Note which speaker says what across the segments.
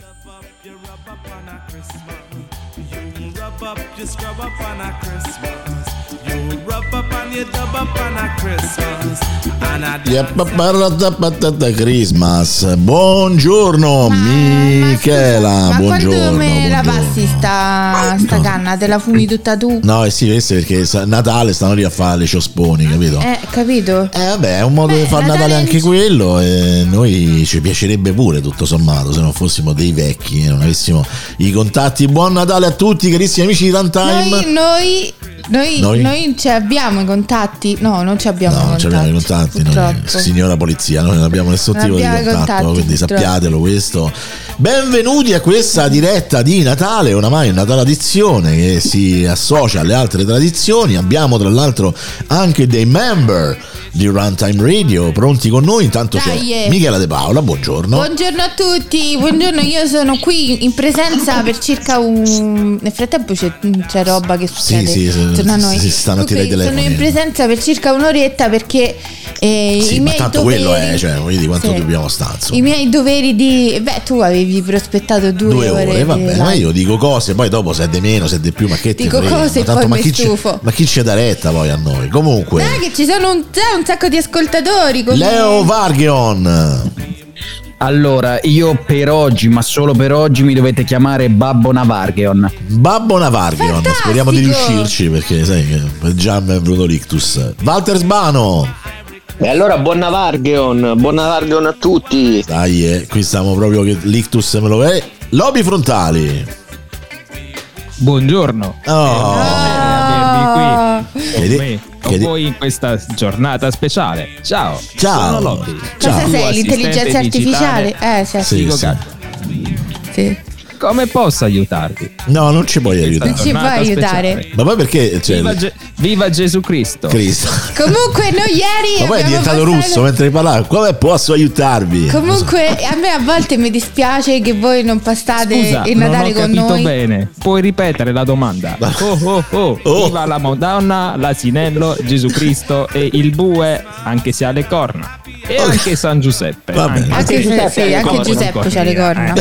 Speaker 1: Christmas. Buongiorno Michela,
Speaker 2: ma
Speaker 1: buongiorno.
Speaker 2: Quando me la
Speaker 1: buongiorno.
Speaker 2: passi sta canna? Te la fumi tutta tu?
Speaker 1: No, sì, questo perché Natale stanno lì a fare le ciosponi, capito?
Speaker 2: Capito?
Speaker 1: Vabbè, è un modo di fare Natale anche quello, e noi ci piacerebbe pure, tutto sommato, se non fossimo dei vecchi e non avessimo i contatti. Buon Natale a tutti, carissimi amici di Runtime.
Speaker 2: Noi ci abbiamo i contatti? No, non ci abbiamo i contatti.
Speaker 1: Non abbiamo i contatti, noi, signora polizia, noi non abbiamo nessun tipo di contatto, quindi sappiatelo questo. Benvenuti a questa diretta di Natale, oramai una tradizione che si associa alle altre tradizioni. Abbiamo tra l'altro anche dei member di Runtime Radio pronti con noi. Intanto c'è Michela De Paola, buongiorno.
Speaker 2: Buongiorno a tutti, buongiorno, io sono qui in presenza per circa nel frattempo c'è roba che succede intorno a noi.
Speaker 1: Si stanno a tirare i telefoni.
Speaker 2: Sono in presenza per circa un'oretta perché i miei
Speaker 1: tanto
Speaker 2: doveri,
Speaker 1: quello è, cioè, vedi quanto dobbiamo stare, insomma.
Speaker 2: I miei doveri tu avevi prospettato 2 ore.
Speaker 1: Va bene, ma io dico cose, poi dopo se è di meno, se è di più, ma che ti
Speaker 2: dico
Speaker 1: frega?
Speaker 2: cose e poi mi stufo.
Speaker 1: Ma chi c'è da retta poi a noi? Comunque
Speaker 2: dai, che ci sono un sacco di ascoltatori come
Speaker 1: Leo Vargion.
Speaker 3: Allora, io per oggi, ma solo per oggi, mi dovete chiamare Babbo Navargeon.
Speaker 1: Babbo Navargeon,
Speaker 2: fantastico.
Speaker 1: Speriamo di riuscirci, perché sai che già mi è venuto l'ictus. Walter Sbano.
Speaker 4: E allora buon Navargeon a tutti.
Speaker 1: Dai, qui stiamo proprio che l'ictus me lo è. Lobi Frontali.
Speaker 5: Buongiorno. Avervi qui con voi in questa giornata speciale. Ciao. Sono Lobby.
Speaker 2: Cosa sei? L'intelligenza artificiale?
Speaker 1: Sì.
Speaker 5: Come posso aiutarvi?
Speaker 1: No, non ci puoi aiutare.
Speaker 2: Non ci puoi aiutare.
Speaker 1: Ma poi perché?
Speaker 5: Viva Gesù Cristo.
Speaker 2: Comunque noi ieri.
Speaker 1: Ma poi è diventato russo mentre parlava. Come posso aiutarvi?
Speaker 2: Comunque a me a volte mi dispiace che voi non passate il Natale con noi.
Speaker 5: Non ho capito bene. Puoi ripetere la domanda? Viva la Madonna, l'asinello, Gesù Cristo e il bue, anche se ha le corna. E anche San Giuseppe.
Speaker 2: Anche Giuseppe c'ha le corna.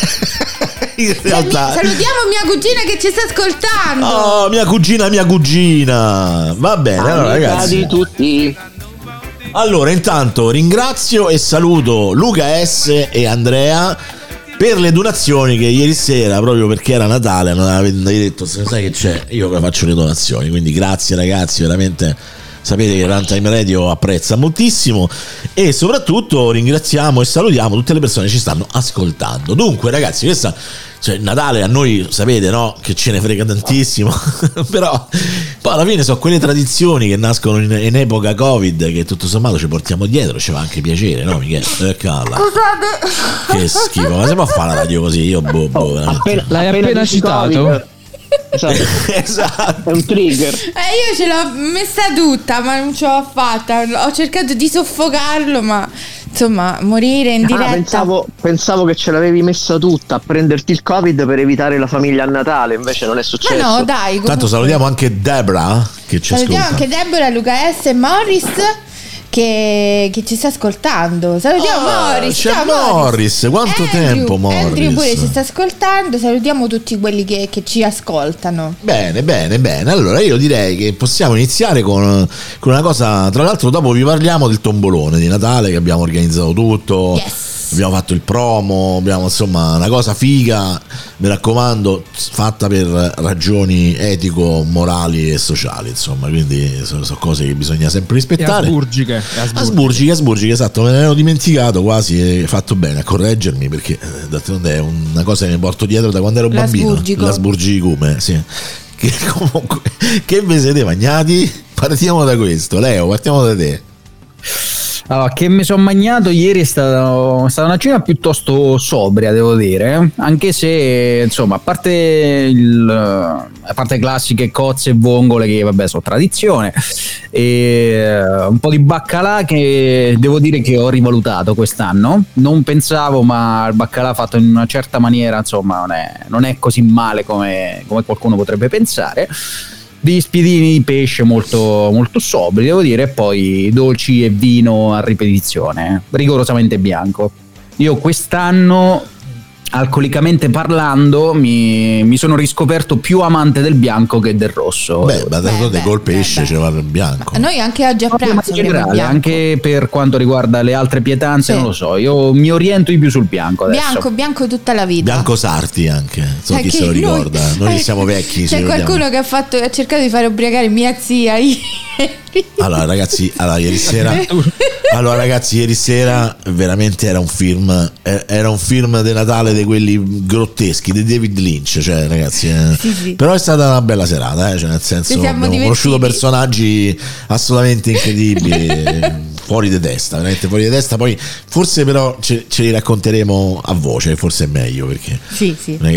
Speaker 1: In realtà...
Speaker 2: Salutiamo mia cugina che ci sta ascoltando.
Speaker 1: Oh, mia cugina. Va bene, allora ragazzi.
Speaker 4: Di tutti.
Speaker 1: Allora, intanto ringrazio e saluto Luca S e Andrea per le donazioni che ieri sera, proprio perché era Natale, hanno detto: sai che c'è? Io faccio le donazioni. Quindi grazie ragazzi, veramente. Sapete che Runtime Radio apprezza moltissimo, e soprattutto ringraziamo e salutiamo tutte le persone che ci stanno ascoltando. Dunque ragazzi, questa, cioè, Natale a noi sapete, no, che ce ne frega tantissimo però poi alla fine sono quelle tradizioni che nascono in epoca Covid, che tutto sommato ci portiamo dietro, ci fa anche piacere, no Michele?
Speaker 2: Scusate,
Speaker 1: che schifo, ma si può fare la radio così? Io
Speaker 5: l'hai appena citato?
Speaker 4: Esatto. È un trigger.
Speaker 2: Io ce l'ho messa tutta, ma non ce l'ho fatta. Ho cercato di soffocarlo, ma insomma, morire in diretta.
Speaker 4: Pensavo che ce l'avevi messa tutta a prenderti il Covid per evitare la famiglia a Natale, invece non è successo.
Speaker 2: Ma no, dai.
Speaker 1: Tanto salutiamo anche Deborah che ci ascolta.
Speaker 2: Salutiamo anche Deborah, Luca S e Morris che ci sta ascoltando. Salutiamo Morris.
Speaker 1: C'è Morris. Quanto tempo Morris?
Speaker 2: Andrew pure ci sta ascoltando. Salutiamo tutti quelli che ci ascoltano.
Speaker 1: Bene. Allora io direi che possiamo iniziare con una cosa. Tra l'altro dopo vi parliamo del tombolone di Natale che abbiamo organizzato tutto.
Speaker 2: Yes.
Speaker 1: Abbiamo fatto il promo, abbiamo insomma una cosa figa, mi raccomando, fatta per ragioni etico-morali e sociali, insomma, quindi sono cose che bisogna sempre rispettare. Asburgiche, esatto, me ne ero dimenticato quasi, e fatto bene a correggermi, perché d'altronde è una cosa che mi porto dietro da quando ero bambino. L'asburgicume, sì. Che comunque, che vi siete mangiati? Partiamo da questo, Leo, partiamo da te.
Speaker 3: Allora, che mi sono mangiato ieri è stata una cena piuttosto sobria, devo dire, anche se insomma a parte classiche cozze e vongole che vabbè sono tradizione, e un po' di baccalà che devo dire che ho rivalutato quest'anno. Non pensavo, ma il baccalà fatto in una certa maniera insomma non è così male come qualcuno potrebbe pensare. Degli spiedini di pesce molto, molto sobri, devo dire, e poi dolci e vino a ripetizione, rigorosamente bianco. Io quest'anno alcolicamente parlando mi sono riscoperto più amante del bianco che del rosso.
Speaker 1: Beh, ma col pesce ce va il bianco.
Speaker 2: Noi anche oggi a pranzo
Speaker 3: in generale, anche per quanto riguarda le altre pietanze, non lo so, io mi oriento di più sul bianco adesso.
Speaker 2: Bianco tutta la vita.
Speaker 1: Bianco Sarti anche, so chi se lo ricorda. Noi siamo vecchi.
Speaker 2: C'è qualcuno che ha cercato di fare ubriacare mia zia ieri.
Speaker 1: Allora ragazzi, ieri sera veramente era un film di Natale di quelli grotteschi di David Lynch, cioè ragazzi,
Speaker 2: sì.
Speaker 1: Però è stata una bella serata, cioè nel senso abbiamo conosciuto personaggi assolutamente incredibili. Fuori di testa, veramente fuori di testa. Poi forse però ce li racconteremo a voce, forse è meglio, perché
Speaker 2: sì.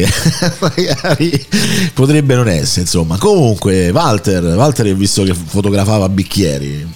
Speaker 1: magari potrebbe non essere, insomma. Comunque Walter ho visto che fotografava bicchieri.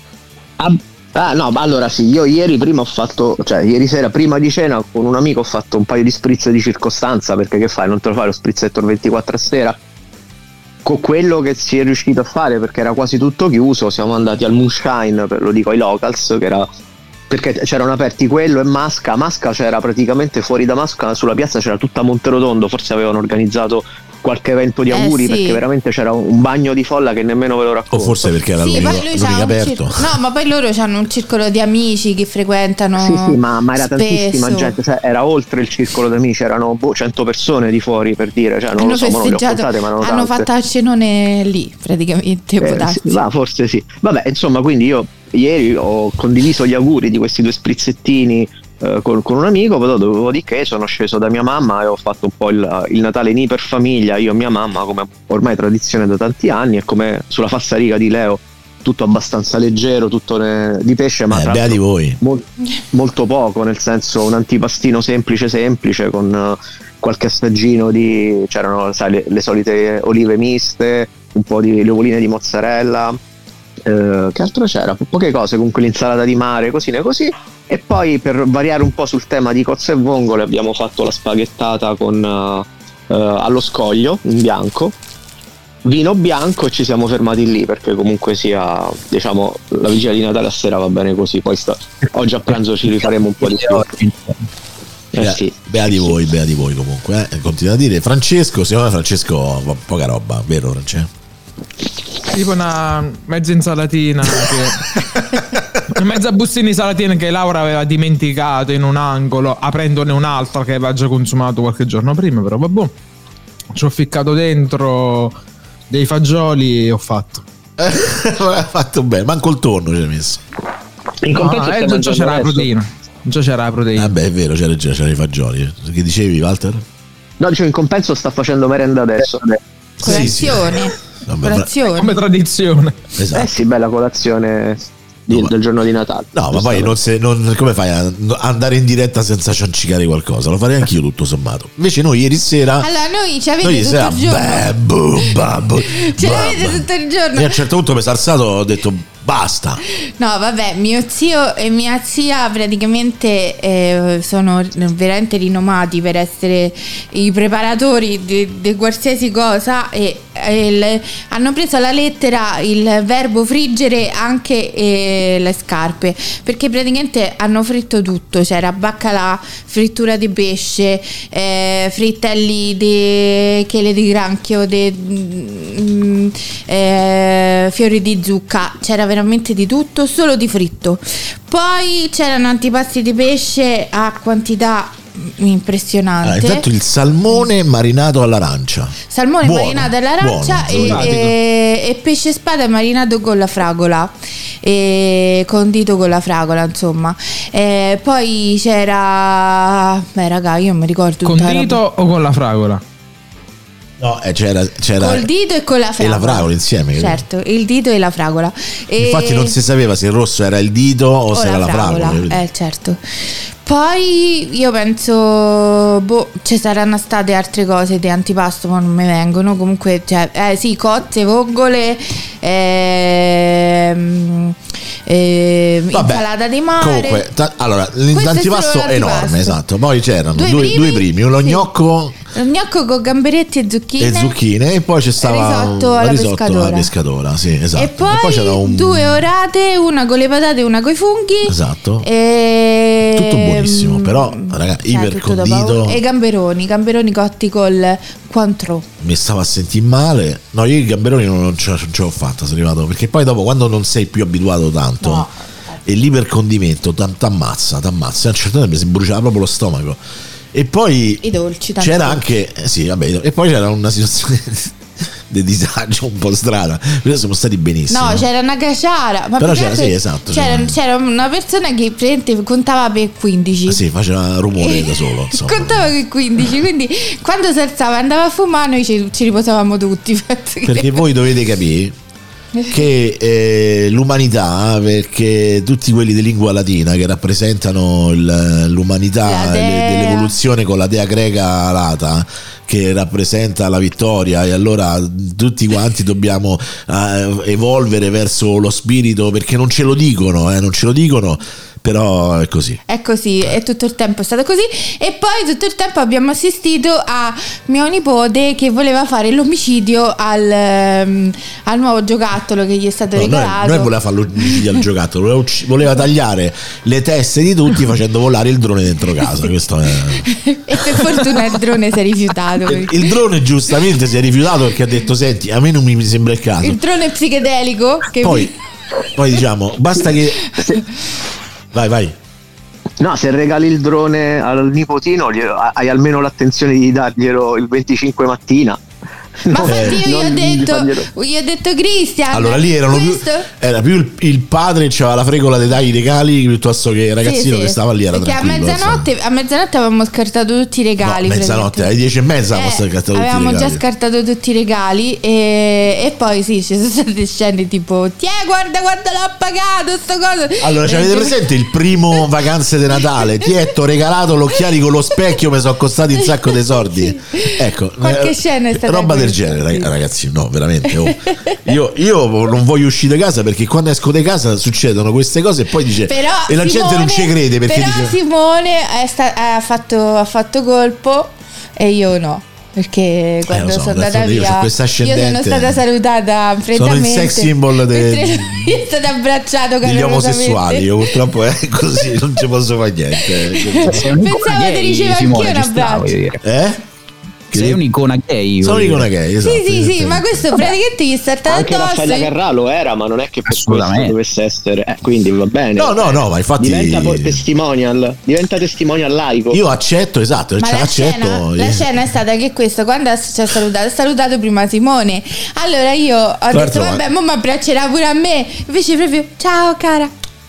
Speaker 4: No, allora sì, io ieri sera prima di cena con un amico ho fatto un paio di spritz di circostanza, perché che fai, non te lo fai lo sprizzetto il 24 a sera? Con quello che si è riuscito a fare, perché era quasi tutto chiuso, siamo andati al Moonshine, lo dico ai locals, che era, perché c'erano aperti quello e Masca c'era praticamente fuori da Masca, sulla piazza c'era tutta Monterotondo, forse avevano organizzato qualche evento di auguri,
Speaker 2: sì.
Speaker 4: Perché veramente c'era un bagno di folla che nemmeno ve lo racconto.
Speaker 1: O forse perché era l'unico aperto.
Speaker 2: No, ma poi loro hanno un circolo di amici che frequentano.
Speaker 4: Sì, ma era
Speaker 2: spesso.
Speaker 4: tantissima gente, cioè era oltre il circolo di amici, erano 100 persone di fuori, per dire, cioè non
Speaker 2: hanno
Speaker 4: lo so, non le ho
Speaker 2: festeggiato,
Speaker 4: contate, ma non
Speaker 2: hanno fatto il cenone lì praticamente.
Speaker 4: Forse sì. Vabbè, insomma, quindi io ieri ho condiviso gli auguri di questi 2 sprizzettini con un amico, però dopodiché sono sceso da mia mamma e ho fatto un po' il Natale in iperfamiglia, io e mia mamma, come ormai tradizione da tanti anni, e come sulla falsariga di Leo, tutto abbastanza leggero, tutto di pesce, ma tra
Speaker 1: di voi.
Speaker 4: Molto poco, nel senso un antipastino semplice con qualche assaggino c'erano, sai, le solite olive miste, un po' di le ovoline di mozzarella, che altro c'era? Poche cose, con quell'insalata di mare, cosine così. E poi, per variare un po' sul tema di cozze e vongole, abbiamo fatto la spaghettata allo scoglio in bianco, vino bianco, e ci siamo fermati lì, perché comunque sia, diciamo, la vigilia di Natale a sera va bene così. Poi oggi a pranzo ci rifaremo un po' di più. Sì.
Speaker 1: Bea di voi comunque, continua a dire Francesco. Secondo me Francesco ha poca roba, vero Francesco?
Speaker 5: Tipo una mezza insalatina una mezza bustina di salatina che Laura aveva dimenticato in un angolo, aprendone un'altra che aveva già consumato qualche giorno prima, però vabbè, ci ho ficcato dentro dei fagioli e ho fatto.
Speaker 1: Ha fatto bene, manco il tonno ci hai messo.
Speaker 5: Già c'era la proteina.
Speaker 1: Vabbè, è vero, c'era i fagioli. Che dicevi, Walter?
Speaker 4: No, dicevo, in compenso sta facendo merenda adesso.
Speaker 2: Colazione.
Speaker 1: Sì.
Speaker 2: Colazione.
Speaker 5: Come tradizione.
Speaker 1: Esatto.
Speaker 4: Sì, bella colazione del giorno di Natale.
Speaker 1: No, ma poi come fai a andare in diretta senza ciancicare qualcosa? Lo farei anch'io, tutto sommato. Invece noi ieri sera,
Speaker 2: allora noi ci avete tutto il giorno. Ce l'avete tutto il giorno.
Speaker 1: E a un certo punto mi sono alzato, ho detto basta.
Speaker 2: No, vabbè, mio zio e mia zia praticamente sono veramente rinomati per essere i preparatori di qualsiasi cosa, e hanno preso alla lettera il verbo friggere anche le scarpe, perché praticamente hanno fritto tutto. C'era baccalà, frittura di pesce, frittelli di chele di granchio, fiori di zucca, c'era veramente di tutto, solo di fritto. Poi c'erano antipasti di pesce a quantità impressionante.
Speaker 1: Intanto il salmone marinato all'arancia.
Speaker 2: Marinato all'arancia e pesce spada marinato con la fragola, e condito con la fragola, insomma. Poi c'era, raga, io non mi ricordo.
Speaker 5: Condito o con la fragola?
Speaker 1: No, c'era
Speaker 2: col dito e con la fragola.
Speaker 1: E la fragola insieme.
Speaker 2: Certo, il dito e la fragola.
Speaker 1: Infatti non si sapeva se il rosso era il dito o se era la fragola.
Speaker 2: Certo. Poi io penso ci saranno state altre cose di antipasto, ma non mi vengono. Comunque, sì, cozze, vongole, insalata di mare.
Speaker 1: Comunque, allora, l'antipasto è enorme, esatto. Poi c'erano due primi, uno gnocco
Speaker 2: gnocco con gamberetti e zucchine.
Speaker 1: E poi c'è stava
Speaker 2: risotto alla
Speaker 1: pescatora, sì, esatto.
Speaker 2: E poi
Speaker 1: c'era
Speaker 2: 2 orate, una con le patate e una con i funghi.
Speaker 1: Esatto.
Speaker 2: E...
Speaker 1: tutto buonissimo, però raga, ipercondito.
Speaker 2: E gamberoni cotti col Cointreau.
Speaker 1: Mi stavo a sentire male. No, io i gamberoni non ce l'ho fatta, sono arrivato, perché poi dopo, quando non sei più abituato tanto, e l'ipercondimento t'ammazza. A un certo punto mi si bruciava proprio lo stomaco. E poi
Speaker 2: i dolci,
Speaker 1: c'era anche e poi c'era una situazione di disagio un po' strana. Noi siamo stati benissimo.
Speaker 2: No, c'era una caciara, ma
Speaker 1: però esatto,
Speaker 2: c'era una persona che praticamente contava per 15.
Speaker 1: Sì, faceva rumore da solo, insomma.
Speaker 2: Contava per 15, quindi quando si alzava e andava a fumare, noi ci riposavamo tutti.
Speaker 1: Perché voi dovete capire che l'umanità, perché tutti quelli di lingua latina che rappresentano l'umanità dell'evoluzione con la dea greca Lata, che rappresenta la vittoria, e allora tutti quanti dobbiamo evolvere verso lo spirito, perché non ce lo dicono, però è così. È così,
Speaker 2: e tutto il tempo è stato così. E poi tutto il tempo abbiamo assistito a mio nipote che voleva fare l'omicidio al nuovo giocattolo che gli è stato regalato.
Speaker 1: Noi voleva fare l'omicidio al giocattolo, voleva tagliare le teste di tutti facendo volare il drone dentro casa. Questo è...
Speaker 2: E per fortuna il drone si è rifiutato.
Speaker 1: Il drone giustamente si è rifiutato, perché ha detto: senti, a me non mi sembra il caso.
Speaker 2: Il drone psichedelico che
Speaker 1: poi diciamo, basta che vai.
Speaker 4: No, se regali il drone al nipotino hai almeno l'attenzione di darglielo il 25 mattina.
Speaker 2: Ma infatti io gli ho detto Cristian.
Speaker 1: Allora lì era più il padre che aveva la fregola dei dai regali, piuttosto che il ragazzino che stava lì, era
Speaker 2: perché
Speaker 1: tranquillo.
Speaker 2: A mezzanotte avevamo scartato tutti i regali.
Speaker 1: No, mezzanotte, alle 10:30
Speaker 2: avevamo già scartato tutti i regali. E poi ci sono state scene tipo: guarda l'ho pagato sto coso.
Speaker 1: Allora, avete presente il primo vacanze di Natale? Ti ho regalato gli occhiali con lo specchio, mi sono costati un sacco di soldi. Ecco,
Speaker 2: qualche scena è stata
Speaker 1: roba del genere, ragazzi, no, veramente. Io non voglio uscire da casa, perché quando esco di casa succedono queste cose, e poi dice,
Speaker 2: però
Speaker 1: e la gente non ci crede, perché
Speaker 2: però
Speaker 1: dice,
Speaker 2: Simone ha fatto colpo e io no, perché quando sono andata via io sono stata salutata freddamente.
Speaker 1: Sono il sex symbol
Speaker 2: io sono stato abbracciato
Speaker 1: degli omosessuali. Io purtroppo è così, non ci posso fare niente.
Speaker 2: Pensavo di ricevere anch'io un abbraccio.
Speaker 3: Sei un'icona gay.
Speaker 1: Sono un'icona gay, esatto.
Speaker 2: Sì, ma questo praticamente gli sta addosso.
Speaker 4: Anche Raffaella Carrà lo era, ma non è che per questo dovesse essere. Quindi va bene.
Speaker 1: No, ma infatti
Speaker 4: diventa testimonial laico.
Speaker 1: Io accetto, esatto.
Speaker 2: Ma la scena è stata che questo, quando ci ha salutato prima Simone, allora io ho detto vabbè, mo mi abbraccerà pure a me. Invece proprio ciao cara.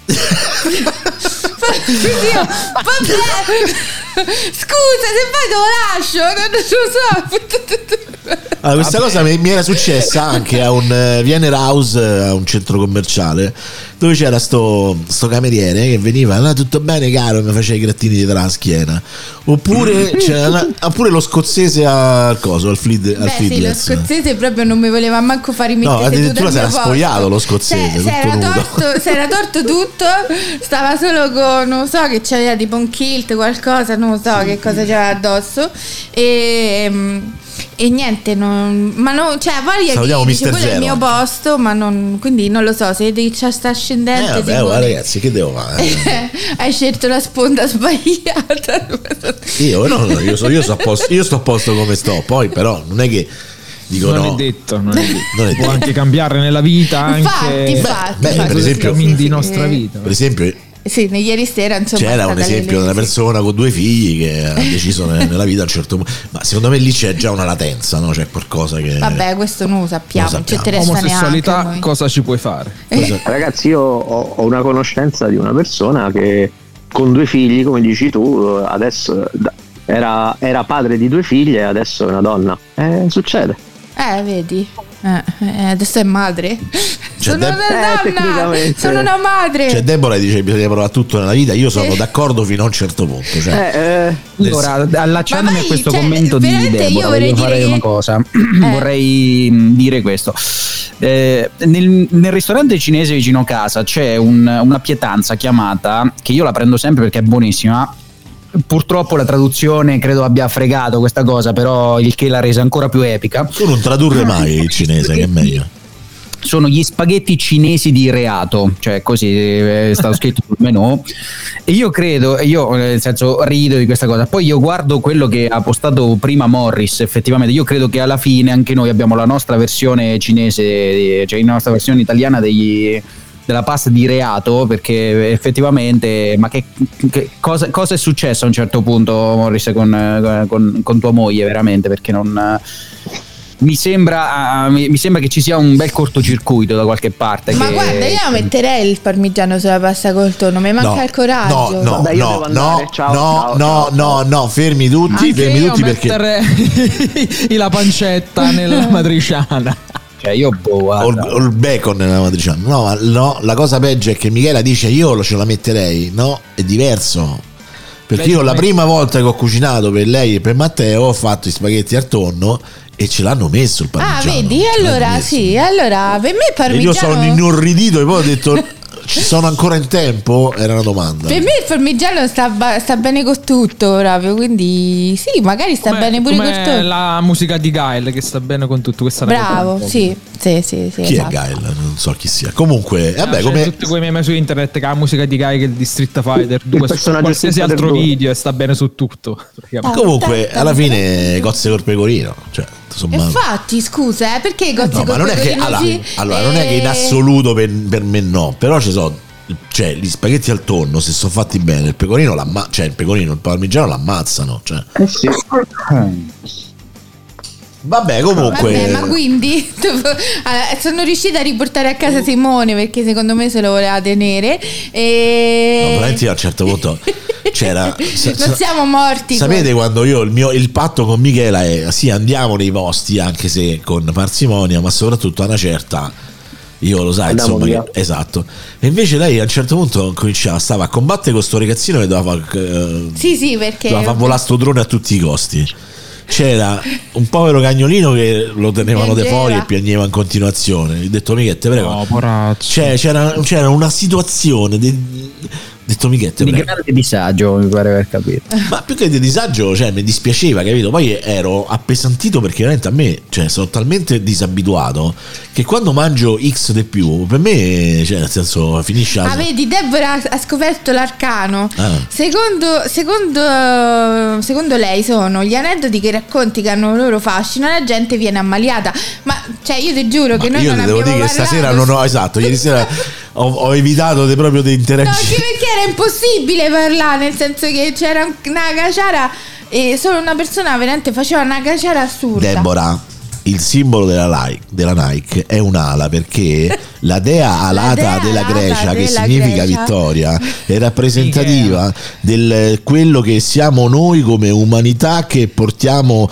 Speaker 2: Vabbè, scusa se poi te lo lascio, non lo so.
Speaker 1: Allora, questa cosa mi era successa anche a un Wiener House, a un centro commerciale, dove c'era sto cameriere che veniva: tutto bene caro, e mi faceva i grattini dietro la schiena. Oppure lo scozzese al Fiddlers.
Speaker 2: Sì, lo scozzese proprio non mi voleva manco fare i mettere.
Speaker 1: No, addirittura si era spogliato lo scozzese.
Speaker 2: Si era torto tutto, stava solo con, non so, che c'aveva tipo un kilt, qualcosa, non so che cosa c'era addosso. E niente, cioè voglia che dice quello è il mio posto, ma non, quindi non lo so, se c'è sta ascendente.
Speaker 1: Ragazzi, che devo fare?
Speaker 2: Hai scelto la sponda sbagliata.
Speaker 1: Io sto a posto come sto, poi però non è che dico
Speaker 5: non
Speaker 1: no.
Speaker 5: È detto. Può anche cambiare nella vita,
Speaker 2: infatti,
Speaker 1: per esempio,
Speaker 5: di nostra vita.
Speaker 1: Per esempio,
Speaker 2: sì, ieri sera insomma
Speaker 1: c'era un esempio di una persona con 2 figli che ha deciso nella vita a un certo punto, ma secondo me lì c'è già una latenza, no? C'è qualcosa che
Speaker 2: vabbè, questo non lo sappiamo.
Speaker 5: Omosessualità neanche, cosa ci puoi fare?
Speaker 4: Ragazzi, io ho una conoscenza di una persona che con 2 figli, come dici tu, adesso era padre di 2 figlie e adesso è una donna. Succede.
Speaker 2: Vedi? Adesso è madre.
Speaker 1: Sono
Speaker 2: una donna, sono una madre.
Speaker 1: Cioè Deborah dice che bisogna provare tutto nella vita. Io sono d'accordo fino a un certo punto.
Speaker 3: Allora, allacciandomi a questo commento di Deborah, voglio fare una cosa. Vorrei dire questo. Nel ristorante cinese vicino casa c'è una pietanza chiamata, che io la prendo sempre perché è buonissima, purtroppo la traduzione credo abbia fregato questa cosa, però il che l'ha resa ancora più epica.
Speaker 1: Tu non tradurre mai il cinese, che è meglio.
Speaker 3: Sono gli spaghetti cinesi di reato, cioè così è stato scritto sul menù. E io credo, nel senso rido di questa cosa, poi io guardo quello che ha postato prima Morris, effettivamente io credo che alla fine anche noi abbiamo la nostra versione cinese, cioè la nostra versione italiana della pasta di reato, perché effettivamente, ma che cosa è successo a un certo punto, Morris, con tua moglie, veramente, perché non... Mi sembra che ci sia un bel cortocircuito da qualche parte.
Speaker 2: Ma guarda, io metterei il parmigiano sulla pasta col tonno, mi manca il coraggio.
Speaker 4: Vabbè, io devo andare.
Speaker 1: No, fermi tutti,
Speaker 5: Anche
Speaker 1: fermi
Speaker 5: io
Speaker 1: tutti perché
Speaker 5: metterei la pancetta nella matriciana.
Speaker 3: Cioè io
Speaker 1: o il bacon nella matriciana. No, la cosa peggio è che Michela dice io ce la metterei. No, è diverso. Perché io la prima volta che ho cucinato per lei e per Matteo ho fatto i spaghetti al tonno e ce l'hanno messo il parmigiano.
Speaker 2: Vedi, allora sì, allora per me il parmigiano.
Speaker 1: E io sono inorridito e poi ho detto ci sono ancora in tempo? Era una domanda.
Speaker 2: Per me il parmigiano sta bene con tutto proprio, quindi sì, magari sta bene pure con tutto.
Speaker 5: La musica di Gael che sta bene con tutto. Questa
Speaker 2: bravo, sì. Chi
Speaker 1: esatto. È Gael? Non so chi sia. Comunque, vabbè,
Speaker 5: come tutti quei meme su internet che la musica di Gael di Street Fighter 2 su qualsiasi altro video e sta bene su tutto.
Speaker 1: Comunque, alla fine cozze col pecorino, cioè
Speaker 2: infatti scusa perché cozze col pecorino
Speaker 1: allora non è che in assoluto per me no, però ci sono, cioè gli spaghetti al tonno se sono fatti bene il pecorino il parmigiano l'ammazzano, cioè.
Speaker 4: Sì.
Speaker 1: Vabbè, comunque.
Speaker 2: Ma quindi sono riuscita a riportare a casa Simone perché secondo me se lo voleva tenere.
Speaker 1: No, veramente a un certo punto c'era.
Speaker 2: Non siamo morti.
Speaker 1: Sapete quando io il patto con Michela è sì, andiamo nei posti anche se con parsimonia, ma soprattutto a una certa. Io lo sai, insomma, esatto. E invece lei a un certo punto stava a combattere con sto ragazzino che doveva
Speaker 2: perché
Speaker 1: doveva far volare sto drone a tutti i costi. C'era un povero cagnolino che lo tenevano de fuori e piangeva in continuazione. Gli ho detto Michele, te prego. C'era una situazione detto Michele,
Speaker 3: di grande disagio, mi pare aver capito.
Speaker 1: Ma più che di disagio, cioè mi dispiaceva, capito? Poi ero appesantito perché veramente a me, cioè sono talmente disabituato che quando mangio X di più, per me, cioè nel senso finisce.
Speaker 2: Vedi, Deborah ha scoperto l'arcano. Secondo lei sono gli aneddoti che racconti che hanno il loro fascino, la gente viene ammaliata. Ma cioè io ti giuro che noi non abbiamo parlato. Io devo dire che
Speaker 1: stasera non ho, esatto, ieri sera ho evitato proprio di interagire.
Speaker 2: No, perché era impossibile parlare, nel senso che c'era una caciara e solo una persona veramente faceva una caciara assurda.
Speaker 1: Deborah, il simbolo della Nike è un'ala perché la dea alata della Grecia, che significa vittoria, è rappresentativa del quello che siamo noi come umanità, che portiamo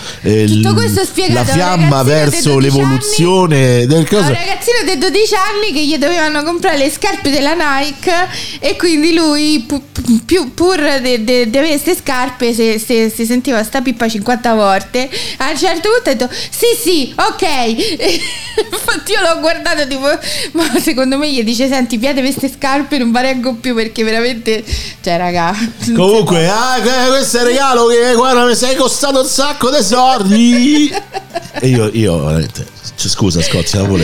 Speaker 1: la fiamma verso l'evoluzione del coso.
Speaker 2: Un ragazzino di 12 anni che gli dovevano comprare le scarpe della Nike e quindi lui pur di avere queste scarpe si sentiva sta pippa 50 volte. A un certo punto ha detto sì ok. Infatti io l'ho guardato tipo, ma secondo me gli dice senti piate queste scarpe non vi reggo più perché veramente, cioè raga,
Speaker 1: comunque questo è il regalo che guarda mi sei costato un sacco di soldi. E io veramente, scusa Scozia, non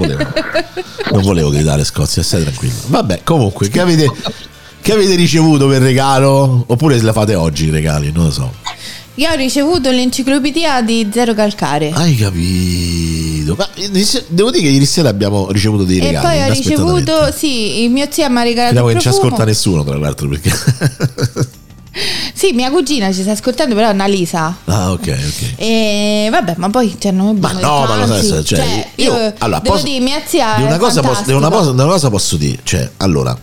Speaker 1: volevo gridare Scozia, stai tranquillo. Vabbè, comunque che avete ricevuto per regalo, oppure se la fate oggi i regali, non lo so.
Speaker 2: Io ho ricevuto l'enciclopedia di Zero Calcare.
Speaker 1: Hai capito? Ma devo dire che ieri sera abbiamo ricevuto dei regali.
Speaker 2: E poi ho ricevuto, sì, il mio zio mi ha regalato il profumo.
Speaker 1: Non ci ascolta nessuno, tra l'altro, perché
Speaker 2: sì, mia cugina ci sta ascoltando, però è Annalisa.
Speaker 1: Ah, ok.
Speaker 2: E vabbè, ma poi noi
Speaker 1: ma no, ma lo sai, cioè io allora,
Speaker 2: devo dire, mia zia
Speaker 1: di una cosa posso dire, cioè, allora,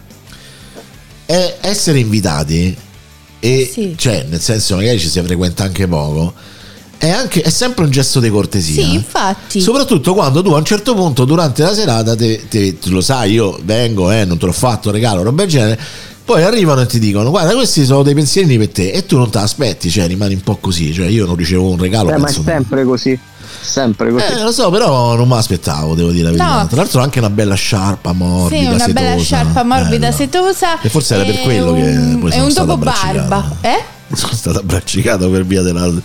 Speaker 1: essere invitati e
Speaker 2: sì,
Speaker 1: cioè nel senso magari ci si frequenta anche poco, è sempre un gesto di cortesia.
Speaker 2: Sì, infatti.
Speaker 1: Soprattutto quando tu a un certo punto durante la serata lo sai, io vengo, non te l'ho fatto regalo, roba del genere, poi arrivano e ti dicono guarda questi sono dei pensierini per te e tu non te l'aspetti, cioè rimani un po' così, cioè io non ricevo un regalo,
Speaker 4: ma è sempre così. Sempre così.
Speaker 1: Lo so, però non me l'aspettavo, devo dire la verità.
Speaker 2: No.
Speaker 1: Tra l'altro anche una bella sciarpa morbida,
Speaker 2: sì, una
Speaker 1: setosa,
Speaker 2: bella sciarpa morbida, setosa.
Speaker 1: E forse era per quello che poi
Speaker 2: è
Speaker 1: sono
Speaker 2: un
Speaker 1: stato
Speaker 2: dopo barba,
Speaker 1: sono stato abbraccicato per via della
Speaker 2: Non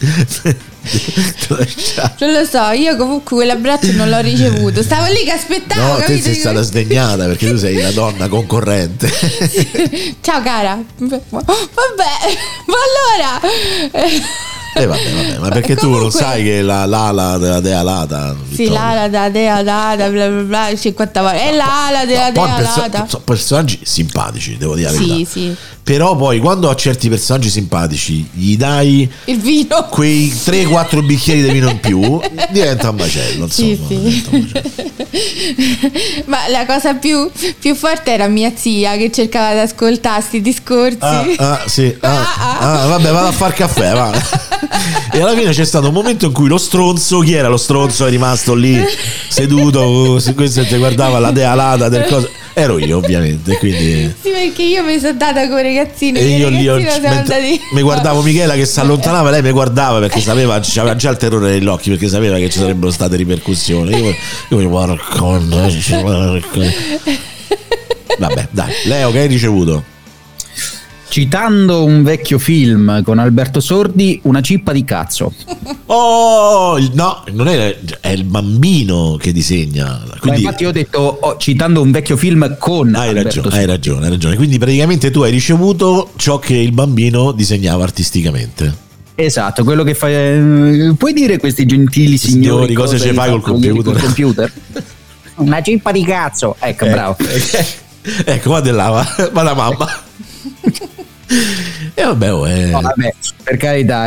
Speaker 2: lo so, io comunque quell'abbraccio non l'ho ricevuto. Stavo lì che aspettavo.
Speaker 1: No, te
Speaker 2: capito?
Speaker 1: sei stata sdegnata perché tu sei la donna concorrente.
Speaker 2: Ciao cara. Vabbè, ma allora
Speaker 1: Vabbè, ma perché tu non sai che l'ala della dea Lata?
Speaker 2: Sì, l'ala della dea Lata, bla bla bla, 50 volte. È l'ala della dea Lata.
Speaker 1: Sono personaggi simpatici, devo dire la verità.
Speaker 2: Sì.
Speaker 1: Però poi quando a certi personaggi simpatici gli dai
Speaker 2: il vino,
Speaker 1: quei 3-4 bicchieri di vino in più, diventa un macello, insomma.
Speaker 2: Sì. Ma la cosa più forte era mia zia che cercava di ascoltare sti discorsi.
Speaker 1: Sì. Vabbè, vado a far caffè, va. E alla fine c'è stato un momento in cui lo stronzo, chi era lo stronzo? È rimasto lì seduto, questo ti guardava la dea Lata del coso. Ero io, ovviamente, quindi.
Speaker 2: Sì, perché io mi sono data con ragazzini.
Speaker 1: E io lì mi guardavo Michela che si allontanava, lei mi guardava perché sapeva, aveva già il terrore negli occhi perché sapeva che ci sarebbero state ripercussioni. Io vabbè, dai, Leo, che hai ricevuto?
Speaker 3: Citando un vecchio film con Alberto Sordi, una cippa di cazzo.
Speaker 1: Oh, no, non è il bambino che disegna. Quindi,
Speaker 3: infatti io ho detto citando un vecchio film con Alberto Sordi.
Speaker 1: Hai ragione. Quindi praticamente tu hai ricevuto ciò che il bambino disegnava artisticamente.
Speaker 3: Esatto, quello che fai. Puoi dire questi gentili signori
Speaker 1: cosa ci fai col computer?
Speaker 3: Una cippa di cazzo. Ecco, bravo.
Speaker 1: Ecco, vada là, va la mamma. E vabbè,
Speaker 3: no, vabbè, per carità,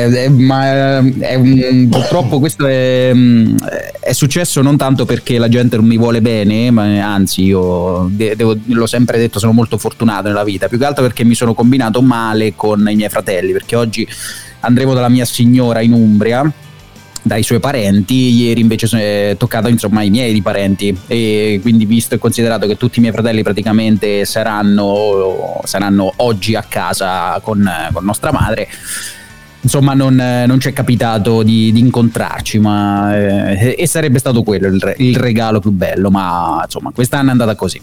Speaker 3: purtroppo questo è successo non tanto perché la gente non mi vuole bene, ma anzi io l'ho sempre detto, sono molto fortunato nella vita, più che altro perché mi sono combinato male con i miei fratelli, perché oggi andremo dalla mia signora in Umbria dai suoi parenti, ieri invece è toccato insomma ai miei parenti, e quindi visto e considerato che tutti i miei fratelli praticamente saranno oggi a casa con nostra madre, insomma non ci è capitato di incontrarci, ma e sarebbe stato quello il regalo più bello, ma insomma quest'anno è andata così,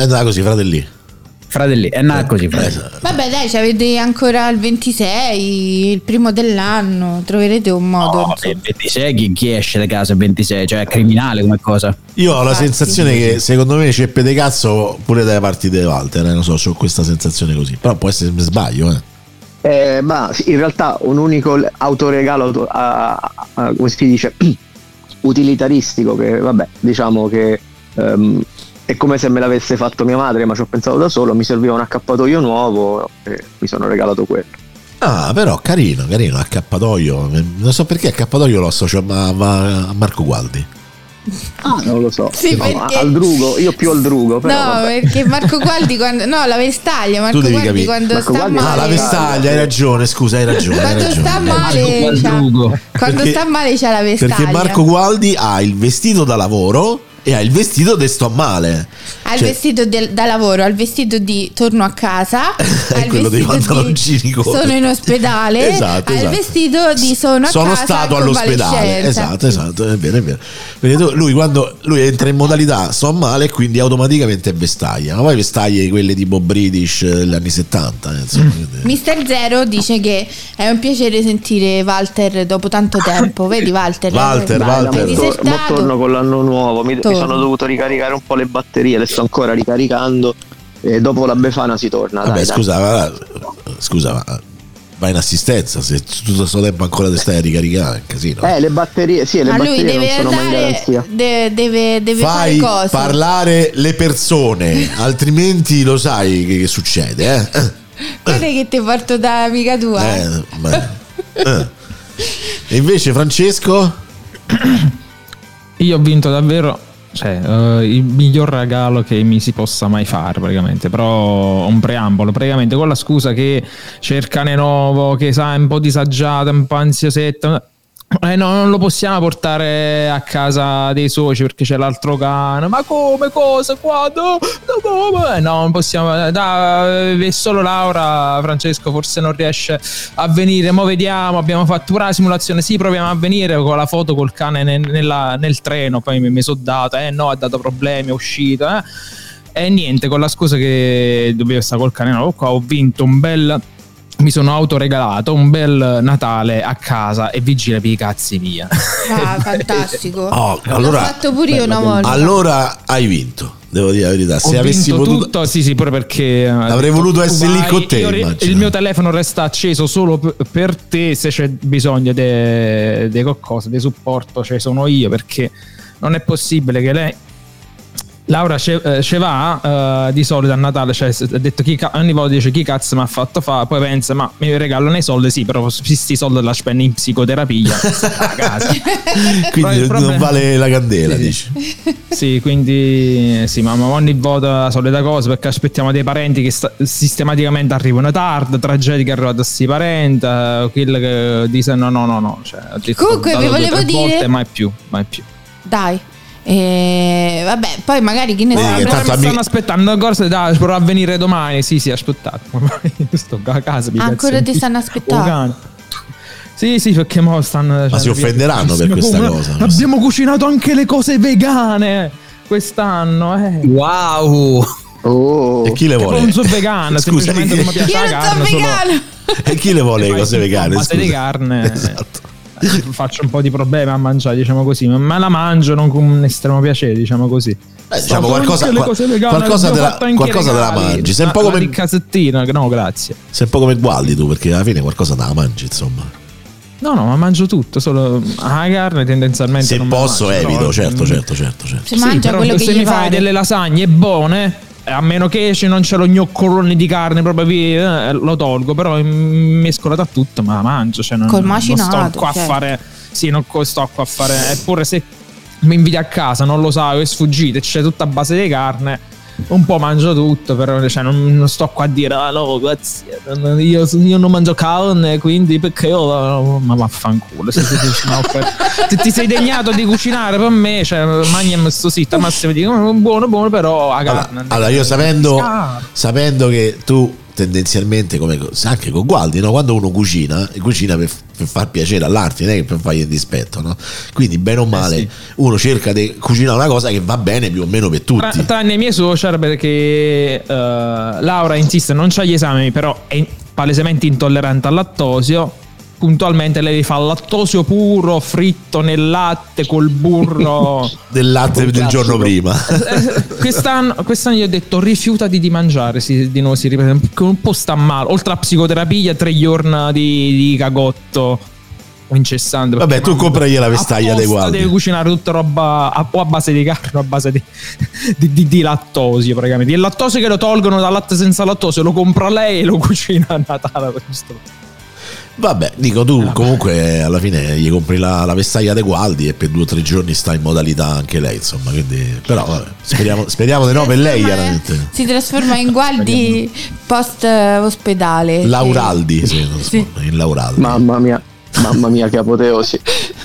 Speaker 3: fratelli, è nata così.
Speaker 2: Vabbè, dai, ci avete ancora il 26, il primo dell'anno, troverete un modo.
Speaker 3: No, il 26 chi esce da casa il 26? Cioè è criminale come cosa.
Speaker 1: Io ho la sensazione che secondo me ceppe de cazzo pure dalle parti di Walter, non so, ho questa sensazione così, però può essere sbaglio,
Speaker 4: ma in realtà un unico autoregalo come si dice utilitaristico, che vabbè, diciamo che è come se me l'avesse fatto mia madre, ma ci ho pensato da solo, mi serviva un accappatoio nuovo e mi sono regalato quello.
Speaker 1: Ah, però carino, accappatoio. Non so perché accappatoio lo associo a Marco Gualdi.
Speaker 4: Non lo so.
Speaker 2: Sì,
Speaker 4: no,
Speaker 2: perché...
Speaker 4: al drugo, io più al drugo. Però,
Speaker 2: no,
Speaker 4: vabbè.
Speaker 2: Perché Marco Gualdi quando... No, la vestaglia, Marco
Speaker 1: Tu devi
Speaker 2: Gualdi
Speaker 1: capire.
Speaker 2: quando
Speaker 4: Marco
Speaker 2: sta
Speaker 4: Gualdi...
Speaker 2: male.
Speaker 1: Ah, la vestaglia, hai ragione, scusa, hai ragione.
Speaker 2: Quando sta male quando sta male c'ha la vestaglia.
Speaker 1: Perché Marco Gualdi ha il vestito da lavoro e ha il vestito de sto male.
Speaker 2: Ha il vestito da lavoro, ha il vestito di torno a casa, ha il
Speaker 1: quello dei pantaloncini corti.
Speaker 2: sono in ospedale,
Speaker 1: esatto.
Speaker 2: ha il vestito di sono casa,
Speaker 1: stato all'ospedale. Esatto, è vero. Perché lui entra in modalità sto male e quindi automaticamente è vestaglia. Ma poi vestaglie quelle tipo British degli anni 70, insomma.
Speaker 2: Mister Zero dice che è un piacere sentire Walter dopo tanto tempo. Vedi Walter?
Speaker 4: Torno con l'anno nuovo, mi sono dovuto ricaricare un po' le batterie, le sto ancora ricaricando e dopo la Befana si torna.
Speaker 1: Vabbè, scusa, vai in assistenza, se tutto questo tempo ancora ti stai a ricaricare, è un casino.
Speaker 4: Le batterie, sì, le batterie non sono mai in garanzia.
Speaker 2: Deve
Speaker 1: fai
Speaker 2: fare cose.
Speaker 1: Parlare le persone, altrimenti lo sai che succede,
Speaker 2: Guarda che ti porto da amica tua.
Speaker 1: E invece Francesco?
Speaker 5: Io ho vinto davvero, il miglior regalo che mi si possa mai fare praticamente, però un preambolo, praticamente con la scusa che c'è il cane nuovo, che sa, è un po' disagiato, un po' ansiosetto. No, non lo possiamo portare a casa dei soci perché c'è l'altro cane. Ma come, cosa qua? No, non possiamo. È solo Laura. Francesco forse non riesce a venire. Mo vediamo, abbiamo fatto pure la simulazione. Sì, proviamo a venire con la foto col cane nel treno. Poi mi sono dato, no, ha dato problemi, è uscito. E niente, con la scusa che dovevo stare col cane nuovo qua, ho vinto un bel mi sono autoregalato un bel Natale a casa e vigilia per i cazzi via.
Speaker 2: Ah, fantastico.
Speaker 1: Allora,
Speaker 2: l'ho fatto pure io una volta.
Speaker 1: Allora hai vinto, devo dire la verità. Se
Speaker 5: Ho
Speaker 1: avessi
Speaker 5: vinto
Speaker 1: potuto
Speaker 5: tutto, sì, pure perché
Speaker 1: avrei voluto essere lì con te.
Speaker 5: Il mio telefono resta acceso solo per te, se c'è bisogno di qualcosa, di supporto, cioè sono io, perché non è possibile che lei, Laura, ce va di solito a Natale, cioè ha detto ogni volta dice chi cazzo mi ha fatto fa, poi pensa ma mi regalano i soldi, sì, però questi soldi la spendo in psicoterapia a casa.
Speaker 1: Quindi non vale la candela,
Speaker 5: sì,
Speaker 1: dici.
Speaker 5: Sì, quindi sì, ma ogni volta la solita cosa, perché aspettiamo dei parenti che sistematicamente arrivano tardi, tragedie che è arrivata a sti parenti, quello che dice no, cioè, ho detto,
Speaker 2: comunque vi volevo dire
Speaker 5: volte, mai più.
Speaker 2: Dai. Vabbè, poi magari chi ne sa.
Speaker 5: Mi stanno aspettando corso, dai, provo a venire domani. Sì, aspettate. Sto a casa.
Speaker 2: Ancora ti stanno aspettando?
Speaker 5: Sì, perché mo stanno.
Speaker 1: Ma si offenderanno per questa cosa.
Speaker 5: Abbiamo cucinato anche le cose vegane quest'anno.
Speaker 3: Wow.
Speaker 1: Oh. E chi le vuole?
Speaker 5: Non sono vegana, semplicemente non mi piace la carne.
Speaker 2: Io non sono vegano.
Speaker 1: E chi le vuole le cose vegane?
Speaker 5: Base di carne.
Speaker 1: Esatto.
Speaker 5: Faccio un po' di problemi a mangiare, diciamo così, ma la mangio non con un estremo piacere, diciamo così.
Speaker 1: Diciamo qualcosa della mangi. Sei un po' come
Speaker 5: di casettina, no, grazie.
Speaker 1: Sei un po' come Gualdi tu, perché alla fine qualcosa te la mangi, insomma.
Speaker 5: No, ma mangio tutto, solo la carne tendenzialmente
Speaker 1: se
Speaker 5: non
Speaker 1: posso
Speaker 5: mangio,
Speaker 1: evito,
Speaker 5: però,
Speaker 1: certo.
Speaker 2: Si mangia
Speaker 5: però
Speaker 2: quello che
Speaker 5: se
Speaker 2: gli
Speaker 5: mi fai delle lasagne buone, a meno che non c'è lo gnoccolone di carne proprio via, lo tolgo, però mescolata a tutto, ma la mangio, cioè
Speaker 2: col macinato,
Speaker 5: non sto qua a fare, sì, non sto qua a fare, eppure se mi inviti a casa, non lo sai, è sfuggito, c'è tutta a base di carne, un po' mangio tutto, però cioè, non sto qua a dire no, grazie, io non mangio carne, quindi perché io ma vaffanculo, ti sei degnato di cucinare per me, cioè mangiami sto sitto, al massimo dico buono, però la carne.
Speaker 1: Allora io sapendo che tu tendenzialmente, come anche con Gualdi, no? Quando uno cucina per far piacere all'arte, non è che per fargli il dispetto, no? Quindi bene o male
Speaker 5: sì.
Speaker 1: Uno cerca di cucinare una cosa che va bene più o meno per tutti,
Speaker 5: tranne i miei suoceri, perché Laura insiste, non c'ha gli esami, però è palesemente intollerante al lattosio. Puntualmente lei fa il lattosio puro fritto nel latte col burro
Speaker 1: del latte del giorno prima.
Speaker 5: Quest'anno gli ho detto rifiutati di mangiare, di nuovo si ripete, perché un po' sta male, oltre a psicoterapia 3 giorni di cagotto incessante.
Speaker 1: Vabbè, tu compragli la vestaglia dei Gualdi,
Speaker 5: devi cucinare tutta roba o a base di carne o a base di lattosio, praticamente il lattosio che lo tolgono dal latte senza lattosio lo compra lei e lo cucina a Natale.
Speaker 1: Vabbè, dico, tu comunque alla fine gli compri la vestaglia dei Gualdi e per 2 o 3 giorni sta in modalità anche lei, insomma, quindi però vabbè, speriamo di no per lei, chiaramente.
Speaker 2: Si trasforma in Gualdi post ospedale.
Speaker 1: Lauraldi, sì. In Lauraldi.
Speaker 4: Mamma mia che apoteosi.